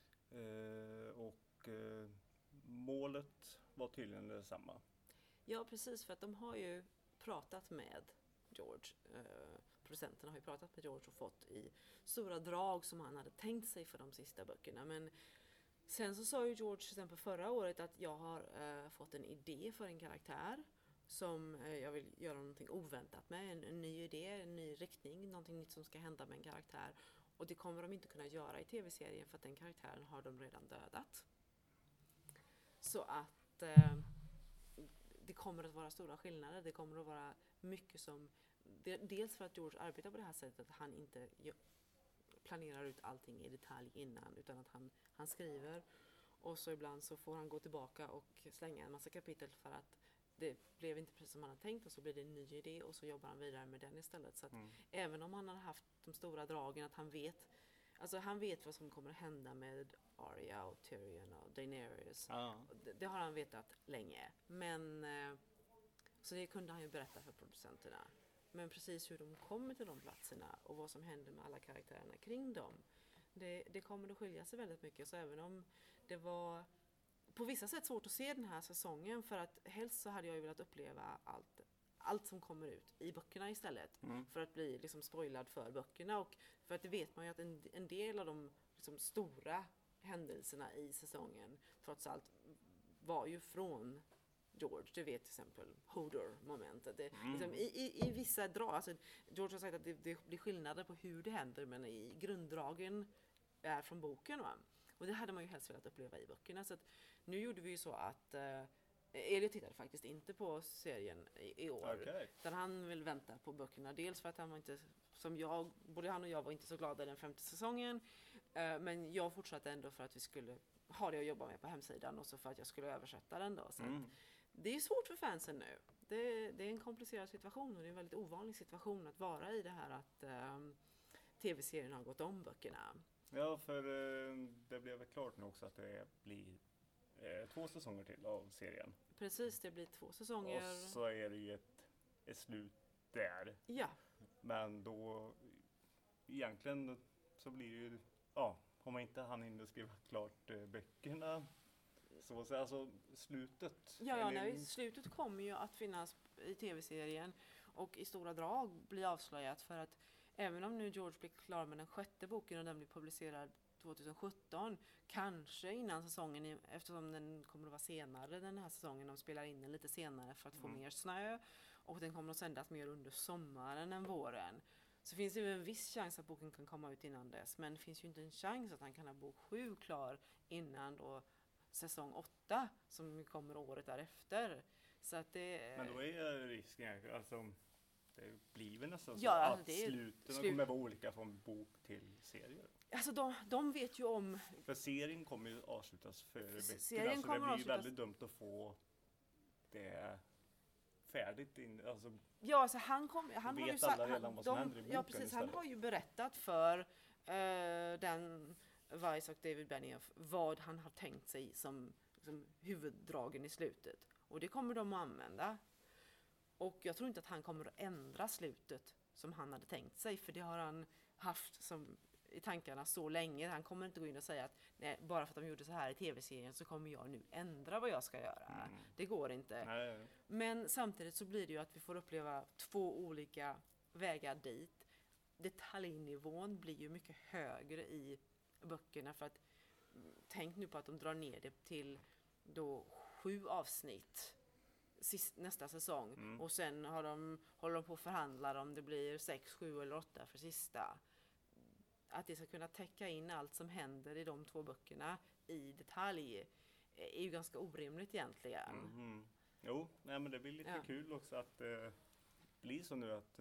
Och målet var tydligen detsamma. Ja, precis, för att de har ju pratat med George. Producenterna har ju pratat med George och fått i stora drag som han hade tänkt sig för de sista böckerna. Men sen så sa ju George till exempel förra året att jag har fått en idé för en karaktär som jag vill göra någonting oväntat med. En ny idé, en ny riktning, någonting nytt som ska hända med en karaktär. Och det kommer de inte kunna göra i tv-serien för att den karaktären har de redan dödat. Så att det kommer att vara stora skillnader. Det kommer att vara mycket som... Dels för att George arbetar på det här sättet att han inte planerar ut allting i detalj innan, utan att han skriver. Och så ibland så får han gå tillbaka och slänga en massa kapitel för att det blev inte precis som han hade tänkt, och så blir det en ny idé och så jobbar han vidare med den istället. Så att även om han har haft de stora dragen, att han vet vad som kommer att hända med Arya och Tyrion och Daenerys. Det har han vetat länge. Men så det kunde han ju berätta för producenterna. Men precis hur de kommer till de platserna och vad som händer med alla karaktärerna kring dem, det kommer att skilja sig väldigt mycket. Så även om det var på vissa sätt svårt att se den här säsongen, för att helst så hade jag ju velat uppleva allt som kommer ut i böckerna istället, för att bli liksom spoilad för böckerna, och för att det vet man ju att en del av de liksom stora händelserna i säsongen trots allt var ju från George. Du vet till exempel Hodor-momentet. Liksom, i vissa drag, alltså George har sagt att det blir skillnader på hur det händer, men i grunddragen är från boken. Va? Och det hade man ju helst velat uppleva i böckerna. Så att nu gjorde vi ju så att Elliot tittade faktiskt inte på serien i år. Okej. Utan han vill vänta på böckerna. Dels för att han var inte, både han och jag var inte så glada i den 5:e säsongen. Men jag fortsatte ändå för att vi skulle ha det att jobba med på hemsidan och så för att jag skulle översätta den då. Så att det är svårt för fansen nu. Det är en komplicerad situation och det är en väldigt ovanlig situation att vara i det här att tv-serien har gått om böckerna. Ja, för det blev väl klart nu också att det blir 2 säsonger till av serien. Precis, det blir 2 säsonger. Och så är det ju ett slut där. Ja, Men då egentligen så blir det ju, ja, om man inte hann hinna skriva klart böckerna. Så alltså slutet. ja eller- nej, slutet kommer ju att finnas i tv-serien och i stora drag bli avslöjat för att även om nu George blir klar med den 6:e boken och den blir publicerad 2017, kanske innan säsongen, eftersom den kommer att vara senare den här säsongen, de spelar in den lite senare för att få mer snö och den kommer att sändas mer under sommaren än våren. Så finns det ju en viss chans att boken kan komma ut innan dess, men det finns ju inte en chans att han kan ha bok 7 klar innan då säsong 8 som kommer året därefter. Så att det... Men då är risken, alltså det blir väl nästan Ja, så alltså att det är sluten slut- kommer vara olika från bok till serier. Alltså de vet ju om... För serien kommer ju avslutas före böckerna, Serien så det kommer blir ju avslutas- väldigt dumt att få det färdigt. Alltså, Ja, alltså han har Vet ju sagt... alla redan vad som händer i Ja, boken precis. Han istället? har ju berättat för den Weiss och David Benioff vad han har tänkt sig som huvuddragen i slutet. Och det kommer de att använda. Och jag tror inte att han kommer att ändra slutet som han hade tänkt sig, för det har han haft som i tankarna så länge. Han kommer inte gå in och säga att nej, bara för att de gjorde så här i tv-serien så kommer jag nu ändra vad jag ska göra. Det går inte. nej, Men samtidigt så blir det ju att vi får uppleva 2 olika vägar dit. Detaljnivån blir ju mycket högre i böckerna för att tänk nu på att de drar ner det till då 7 avsnitt nästa säsong och sen håller de på att förhandla om det blir 6, 7 eller 8 för sista. Att det ska kunna täcka in allt som händer i de 2 böckerna i detalj är ju ganska orimligt egentligen. Jo, nej, men det blir lite Ja. kul också att bli så nu att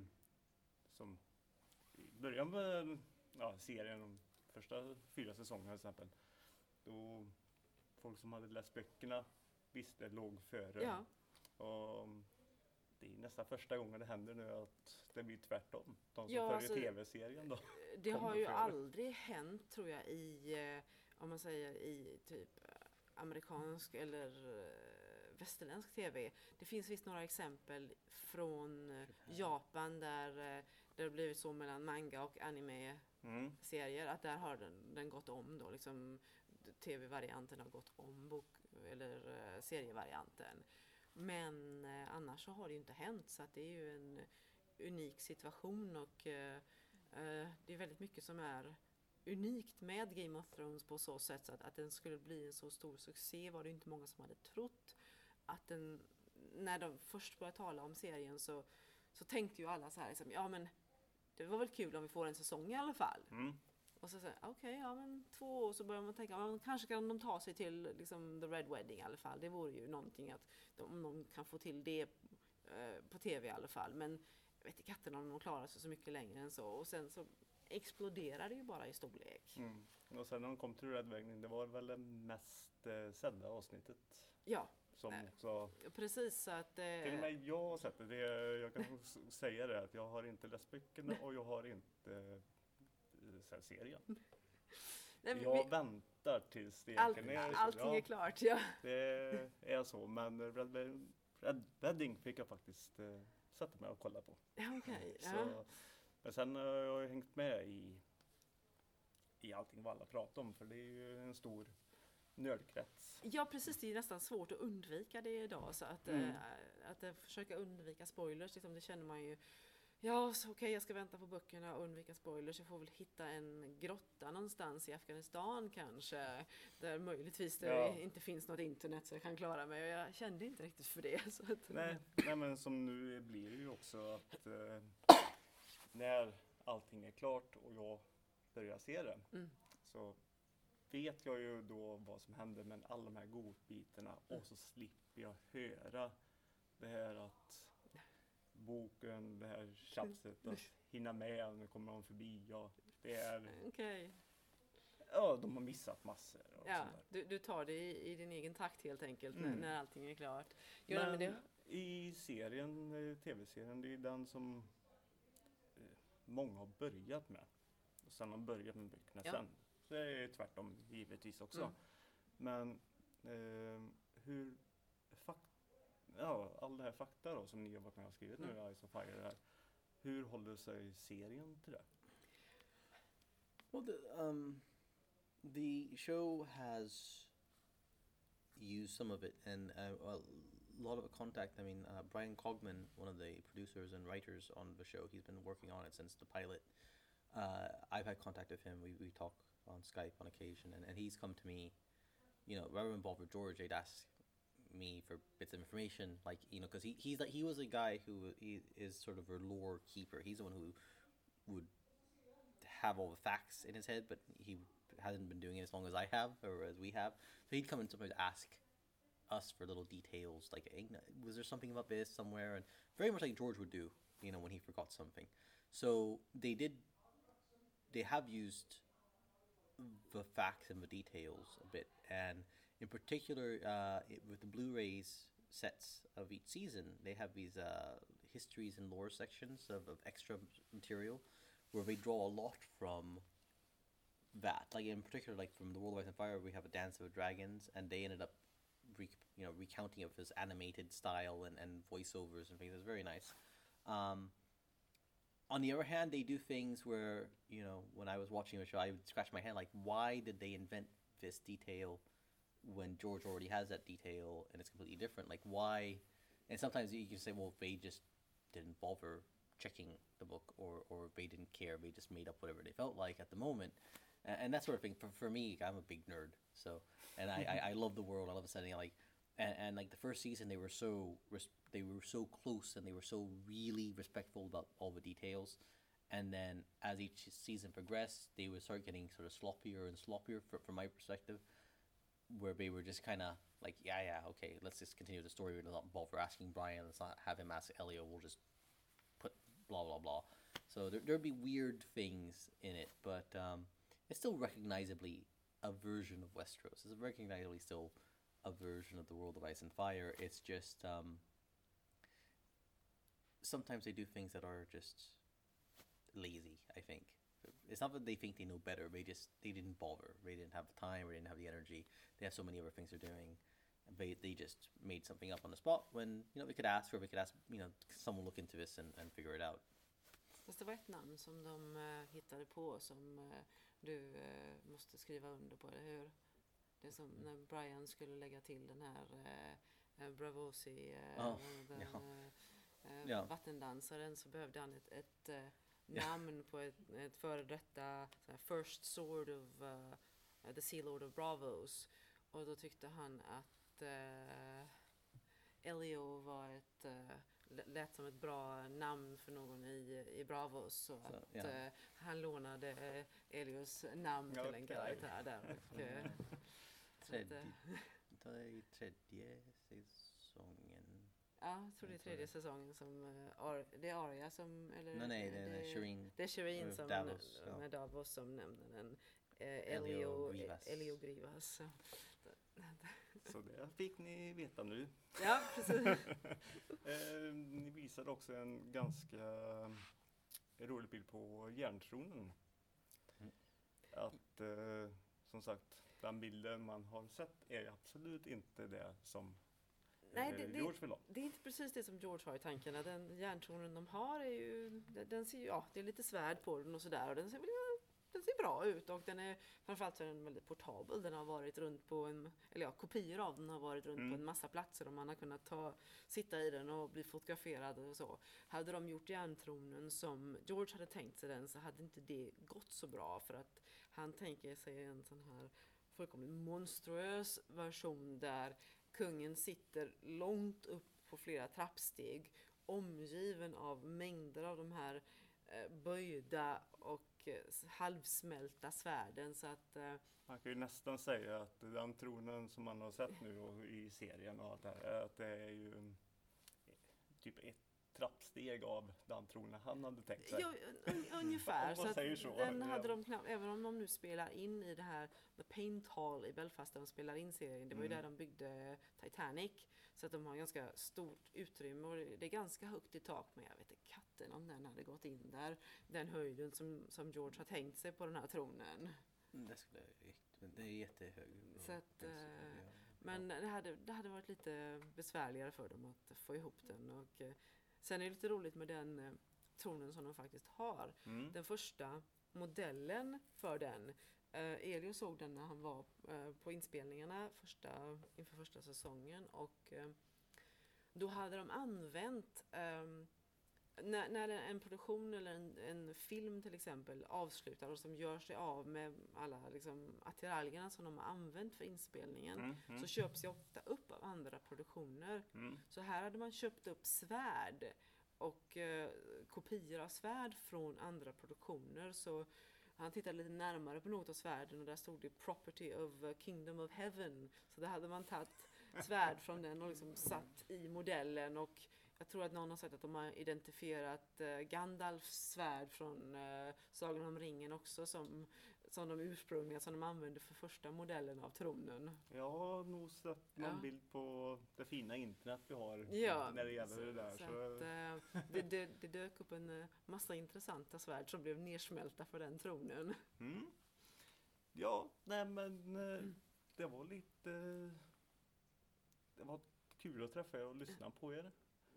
som i början med serien, de första 4 säsongerna till exempel, då folk som hade läst böckerna visste låg före. Ja. Och det är nästan första gången det händer nu att det blir tvärtom. De som Ja, följer alltså, tv-serien då. Det har kommer ju före. aldrig hänt tror jag i, om man säger i typ amerikansk eller västerländsk tv. Det finns visst några exempel från Japan där det har blivit så mellan manga och anime-serier att där har den gått om då, liksom tv-varianten har gått om bok eller serievarianten. Men annars så har det ju inte hänt, så att det är ju en unik situation och det är väldigt mycket som är unikt med Game of Thrones på så sätt så att den skulle bli en så stor succé var det inte många som hade trott. Att när de först började tala om serien så tänkte ju alla så här liksom, ja men det var väl kul om vi får en säsong i alla fall. Och så säger okej, ja men 2 år, så börjar man tänka, ja, men kanske kan de ta sig till liksom The Red Wedding i alla fall. Det vore ju någonting att om de kan få till det på tv i alla fall. Men jag vet inte katten om de klarar sig så mycket längre än så. Och sen så exploderar det ju bara i storlek. Och sen när de kom till Red Wedding, det var väl det mest sedda avsnittet. Ja, Som också, precis så att... till och med jag har sett det. Jag kan säga det att jag har inte läst böckerna och jag har inte sett serien. nej, Jag väntar tills det egentligen är så. allting är klart, ja. Det är så, men Red Wedding fick jag faktiskt sätta mig och kolla på. Ja, okej. Ja. Så, men sen har jag hängt med i allting vad alla pratar om, för det är ju en stor nördkrets. Ja, precis. Det är nästan svårt att undvika det idag. Så att försöka undvika spoilers, liksom, det känner man ju Ja, så okej, jag ska vänta på böckerna och undvika spoilers. Jag får väl hitta en grotta någonstans i Afghanistan kanske. Där möjligtvis det Ja. inte finns något internet så jag kan klara mig. Och jag kände inte riktigt för det. Så att, Nej, men som nu blir det ju också att när allting är klart och jag börjar se det Mm. så vet jag ju då vad som händer med alla de här godbitarna och så slipper jag höra det här att boken, det här tjafset att hinna med, nu kommer de förbi, ja, det är, Okej. ja, de har missat massor och Ja, sånt där. du tar det i din egen takt helt enkelt Mm. när allting är klart. Jo, nej, men det, I serien, tv-serien, det är den som många har börjat med. Och sen har börjat med böckerna Ja. sen. Så det är tvärtom givetvis också. Mm. Men hur all det här fakta då som ni har varit med och skrivit nu i Ice of Fire här. Hur håller sig serien till det? Well, the show has used some of it, and a lot of contact. I mean, Brian Cogman, one of the producers and writers on the show, he's been working on it since the pilot. I've had contact with him. We talk on Skype on occasion, and he's come to me, rather than bother George, they'd ask me for bits of information, like, because he was a guy who he is sort of a lore keeper. He's the one who would have all the facts in his head, but he hasn't been doing it as long as I have or as we have. So he'd come and sometimes ask us for little details, like, hey, was there something about this somewhere? And very much like George would do, when he forgot something. So they have used the facts and the details a bit, and in particular, with the Blu-rays sets of each season, they have these histories and lore sections of extra material, where they draw a lot from that. Like in particular, like from the World of Ice and Fire, we have a Dance of the Dragons, and they ended up, recounting of his animated style and voiceovers and things. It's very nice. On the other hand, they do things where, when I was watching the show, I would scratch my head, like, why did they invent this detail when George already has that detail and it's completely different? Like, why? And sometimes you can say, well, they just didn't bother checking the book, or they didn't care, they just made up whatever they felt like at the moment. And that sort of thing. For me, I'm a big nerd, so, and I love the world, I love the setting, and like the first season, they were so close, and they were so really respectful about all the details. And then as each season progressed, they would start getting sort of sloppier and sloppier from my perspective, where they were just kind of like, yeah, okay, let's just continue the story. We're not bother asking Brian. Let's not have him ask Elio. We'll just put blah blah blah. So there'd be weird things in it, but it's still recognizably a version of Westeros. It's recognizably still a version of the World of Ice and Fire. It's just sometimes they do things that are just lazy, I think. It's not that they think they know better, they didn't bother. They didn't have the time, they didn't have the energy. They have so many other things they're doing. They just made something up on the spot when, we could ask, or we could ask, someone look into this and figure it out. fast det var ett namn som de hittade på som du måste skriva under på, eller hur? Det är som när Brian skulle lägga till den här Bravosi, vattendansaren, så behövde han ett namn på ett före detta First Sword of the Sea Lord of Bravos, och då tyckte han att Elio var lät som ett bra namn för någon i Bravos, så att han lånade Elios namn till en karaktär där. Och, I tredje säsongen. ja, jag tror det är tredje säsongen som det är Arya som, eller Nej, det är Shireen. Det är Shireen som Davos, med Davos som nämner den. Elio Grivas. Elio Grivas. Så det fick ni veta nu. Ja, precis. Ni visade också en ganska rolig bild på järntronen. Att som sagt, den bilden man har sett är absolut inte det som Nej, George vill ha. det är inte precis det som George har i tankarna. Den järntronen de har är ju, den ser ju, det är lite svärd på den och sådär, och den ser väl ser bra ut och den är framförallt så är den väldigt portabel. Den har varit runt på kopior av den har varit runt på en massa platser och man har kunnat sitta i den och bli fotograferad och så. Hade de gjort järntronen som George hade tänkt sig den så hade inte det gått så bra för att han tänker sig en sån här fullkomligt monstruös version där kungen sitter långt upp på flera trappsteg omgiven av mängder av de här böjda och halvsmälta svärden så att Man kan ju nästan säga att den tronen som man har sett nu i serien och allt det här, att det är ju typ ett trappsteg av den tronen han hade tänkt sig. ja, ungefär Om man så säger att så. den hade Ja. de knappt, även om de nu spelar in i det här The Paint Hall i Belfast där de spelar in serien, det var ju där de byggde Titanic så att de har ganska stort utrymme och det är ganska högt i tak men jag vet inte katten om den hade gått in där den höjden som George har tänkt sig på den här tronen. Det är jättehög. Så att, men det hade varit lite besvärligare för dem att få ihop den och sen är det lite roligt med den tronen som de faktiskt har. Den första modellen för den Elio såg den när han var på inspelningarna inför första säsongen och då hade de använt när en produktion eller en film till exempel avslutar och som gör sig av med alla liksom, attiraljerna som de har använt för inspelningen så köps det ofta upp av andra produktioner. Så här hade man köpt upp svärd och kopior av svärd från andra produktioner så han tittade lite närmare på något av svärden och där stod det Property of Kingdom of Heaven. Så där hade man tagit svärd från den och liksom satt i modellen och jag tror att någon har sagt att de har identifierat Gandalfs svärd från Sagan om ringen också som de ursprungliga som de använde för första modellen av tronen. Jag har nog sett någon bild på det fina internet vi har när det gäller det där. Så att, det dök upp en massa intressanta svärd som blev nersmälta för den tronen. Ja, nej men det var lite... Det var kul att träffa er och lyssna på er.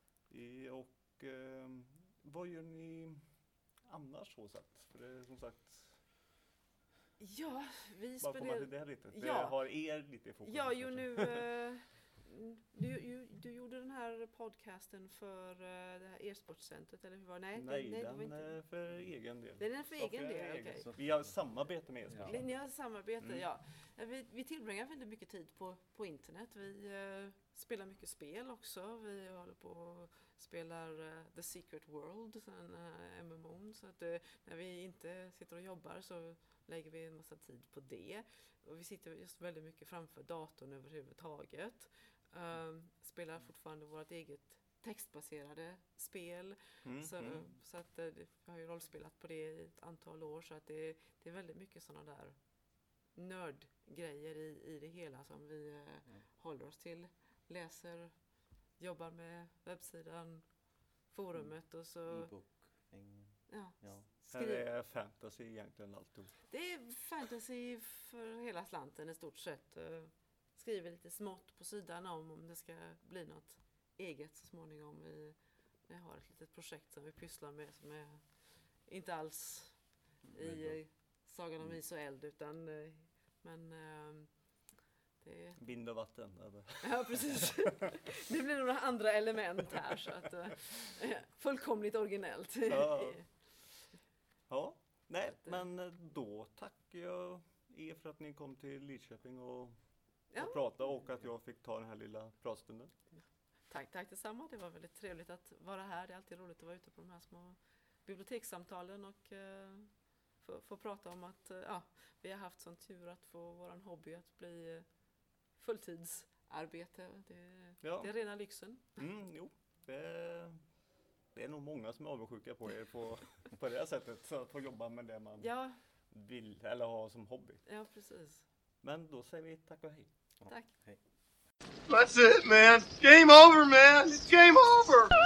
Och vad gör ni annars så sagt? För det är som sagt... Ja, vi Bara komma till spelar... det lite. Det Ja. har er lite i fokus. Ja, ju kanske. nu... Du gjorde den här podcasten för det här e-sportcentret, eller hur var det? Nej, det var den inte... är för egen del. Den är för egen Ja, del, okej. Så vi har samarbete med er. Ni har samarbete, ja. Vi tillbringar väldigt mycket tid på internet. Vi spelar mycket spel också. Vi håller på och spelar The Secret World, en MMO. Så att när vi inte sitter och jobbar så lägger vi en massa tid på det. Och vi sitter just väldigt mycket framför datorn överhuvudtaget. Spelar fortfarande vårt eget textbaserade spel. Så att vi har ju rollspelat på det i ett antal år så att det är väldigt mycket sådana där nördgrejer i det hela som vi håller oss till. Läser, jobbar med webbsidan, forumet och så... E-book thing. Ja, Ja. Här är fantasy egentligen alltihop. det är fantasy för hela slanten i stort sett. Skriver lite smått på sidan om det ska bli något eget så småningom. Vi har ett litet projekt som vi pysslar med som är inte alls i Sagan om is och eld utan men det... Vind och vatten. Eller? Ja, precis. Det blir några andra element här så att fullkomligt originellt. Ja. Ja, nej, men då tackar jag er för att ni kom till Lidköping och prata och att jag fick ta den här lilla pratstunden. Tack detsamma. Det var väldigt trevligt att vara här. Det är alltid roligt att vara ute på de här små bibliotekssamtalen och få prata om att vi har haft sån tur att få våran hobby att bli fulltidsarbete. Det är rena lyxen. Jo, det är nog många som är avundsjuka på er på det här sättet. Så att få jobba med det man vill eller ha som hobby. Ja, precis. Men då säger vi tack och hej. Tack. Hej. That's it, man. Game over, man. It's game over.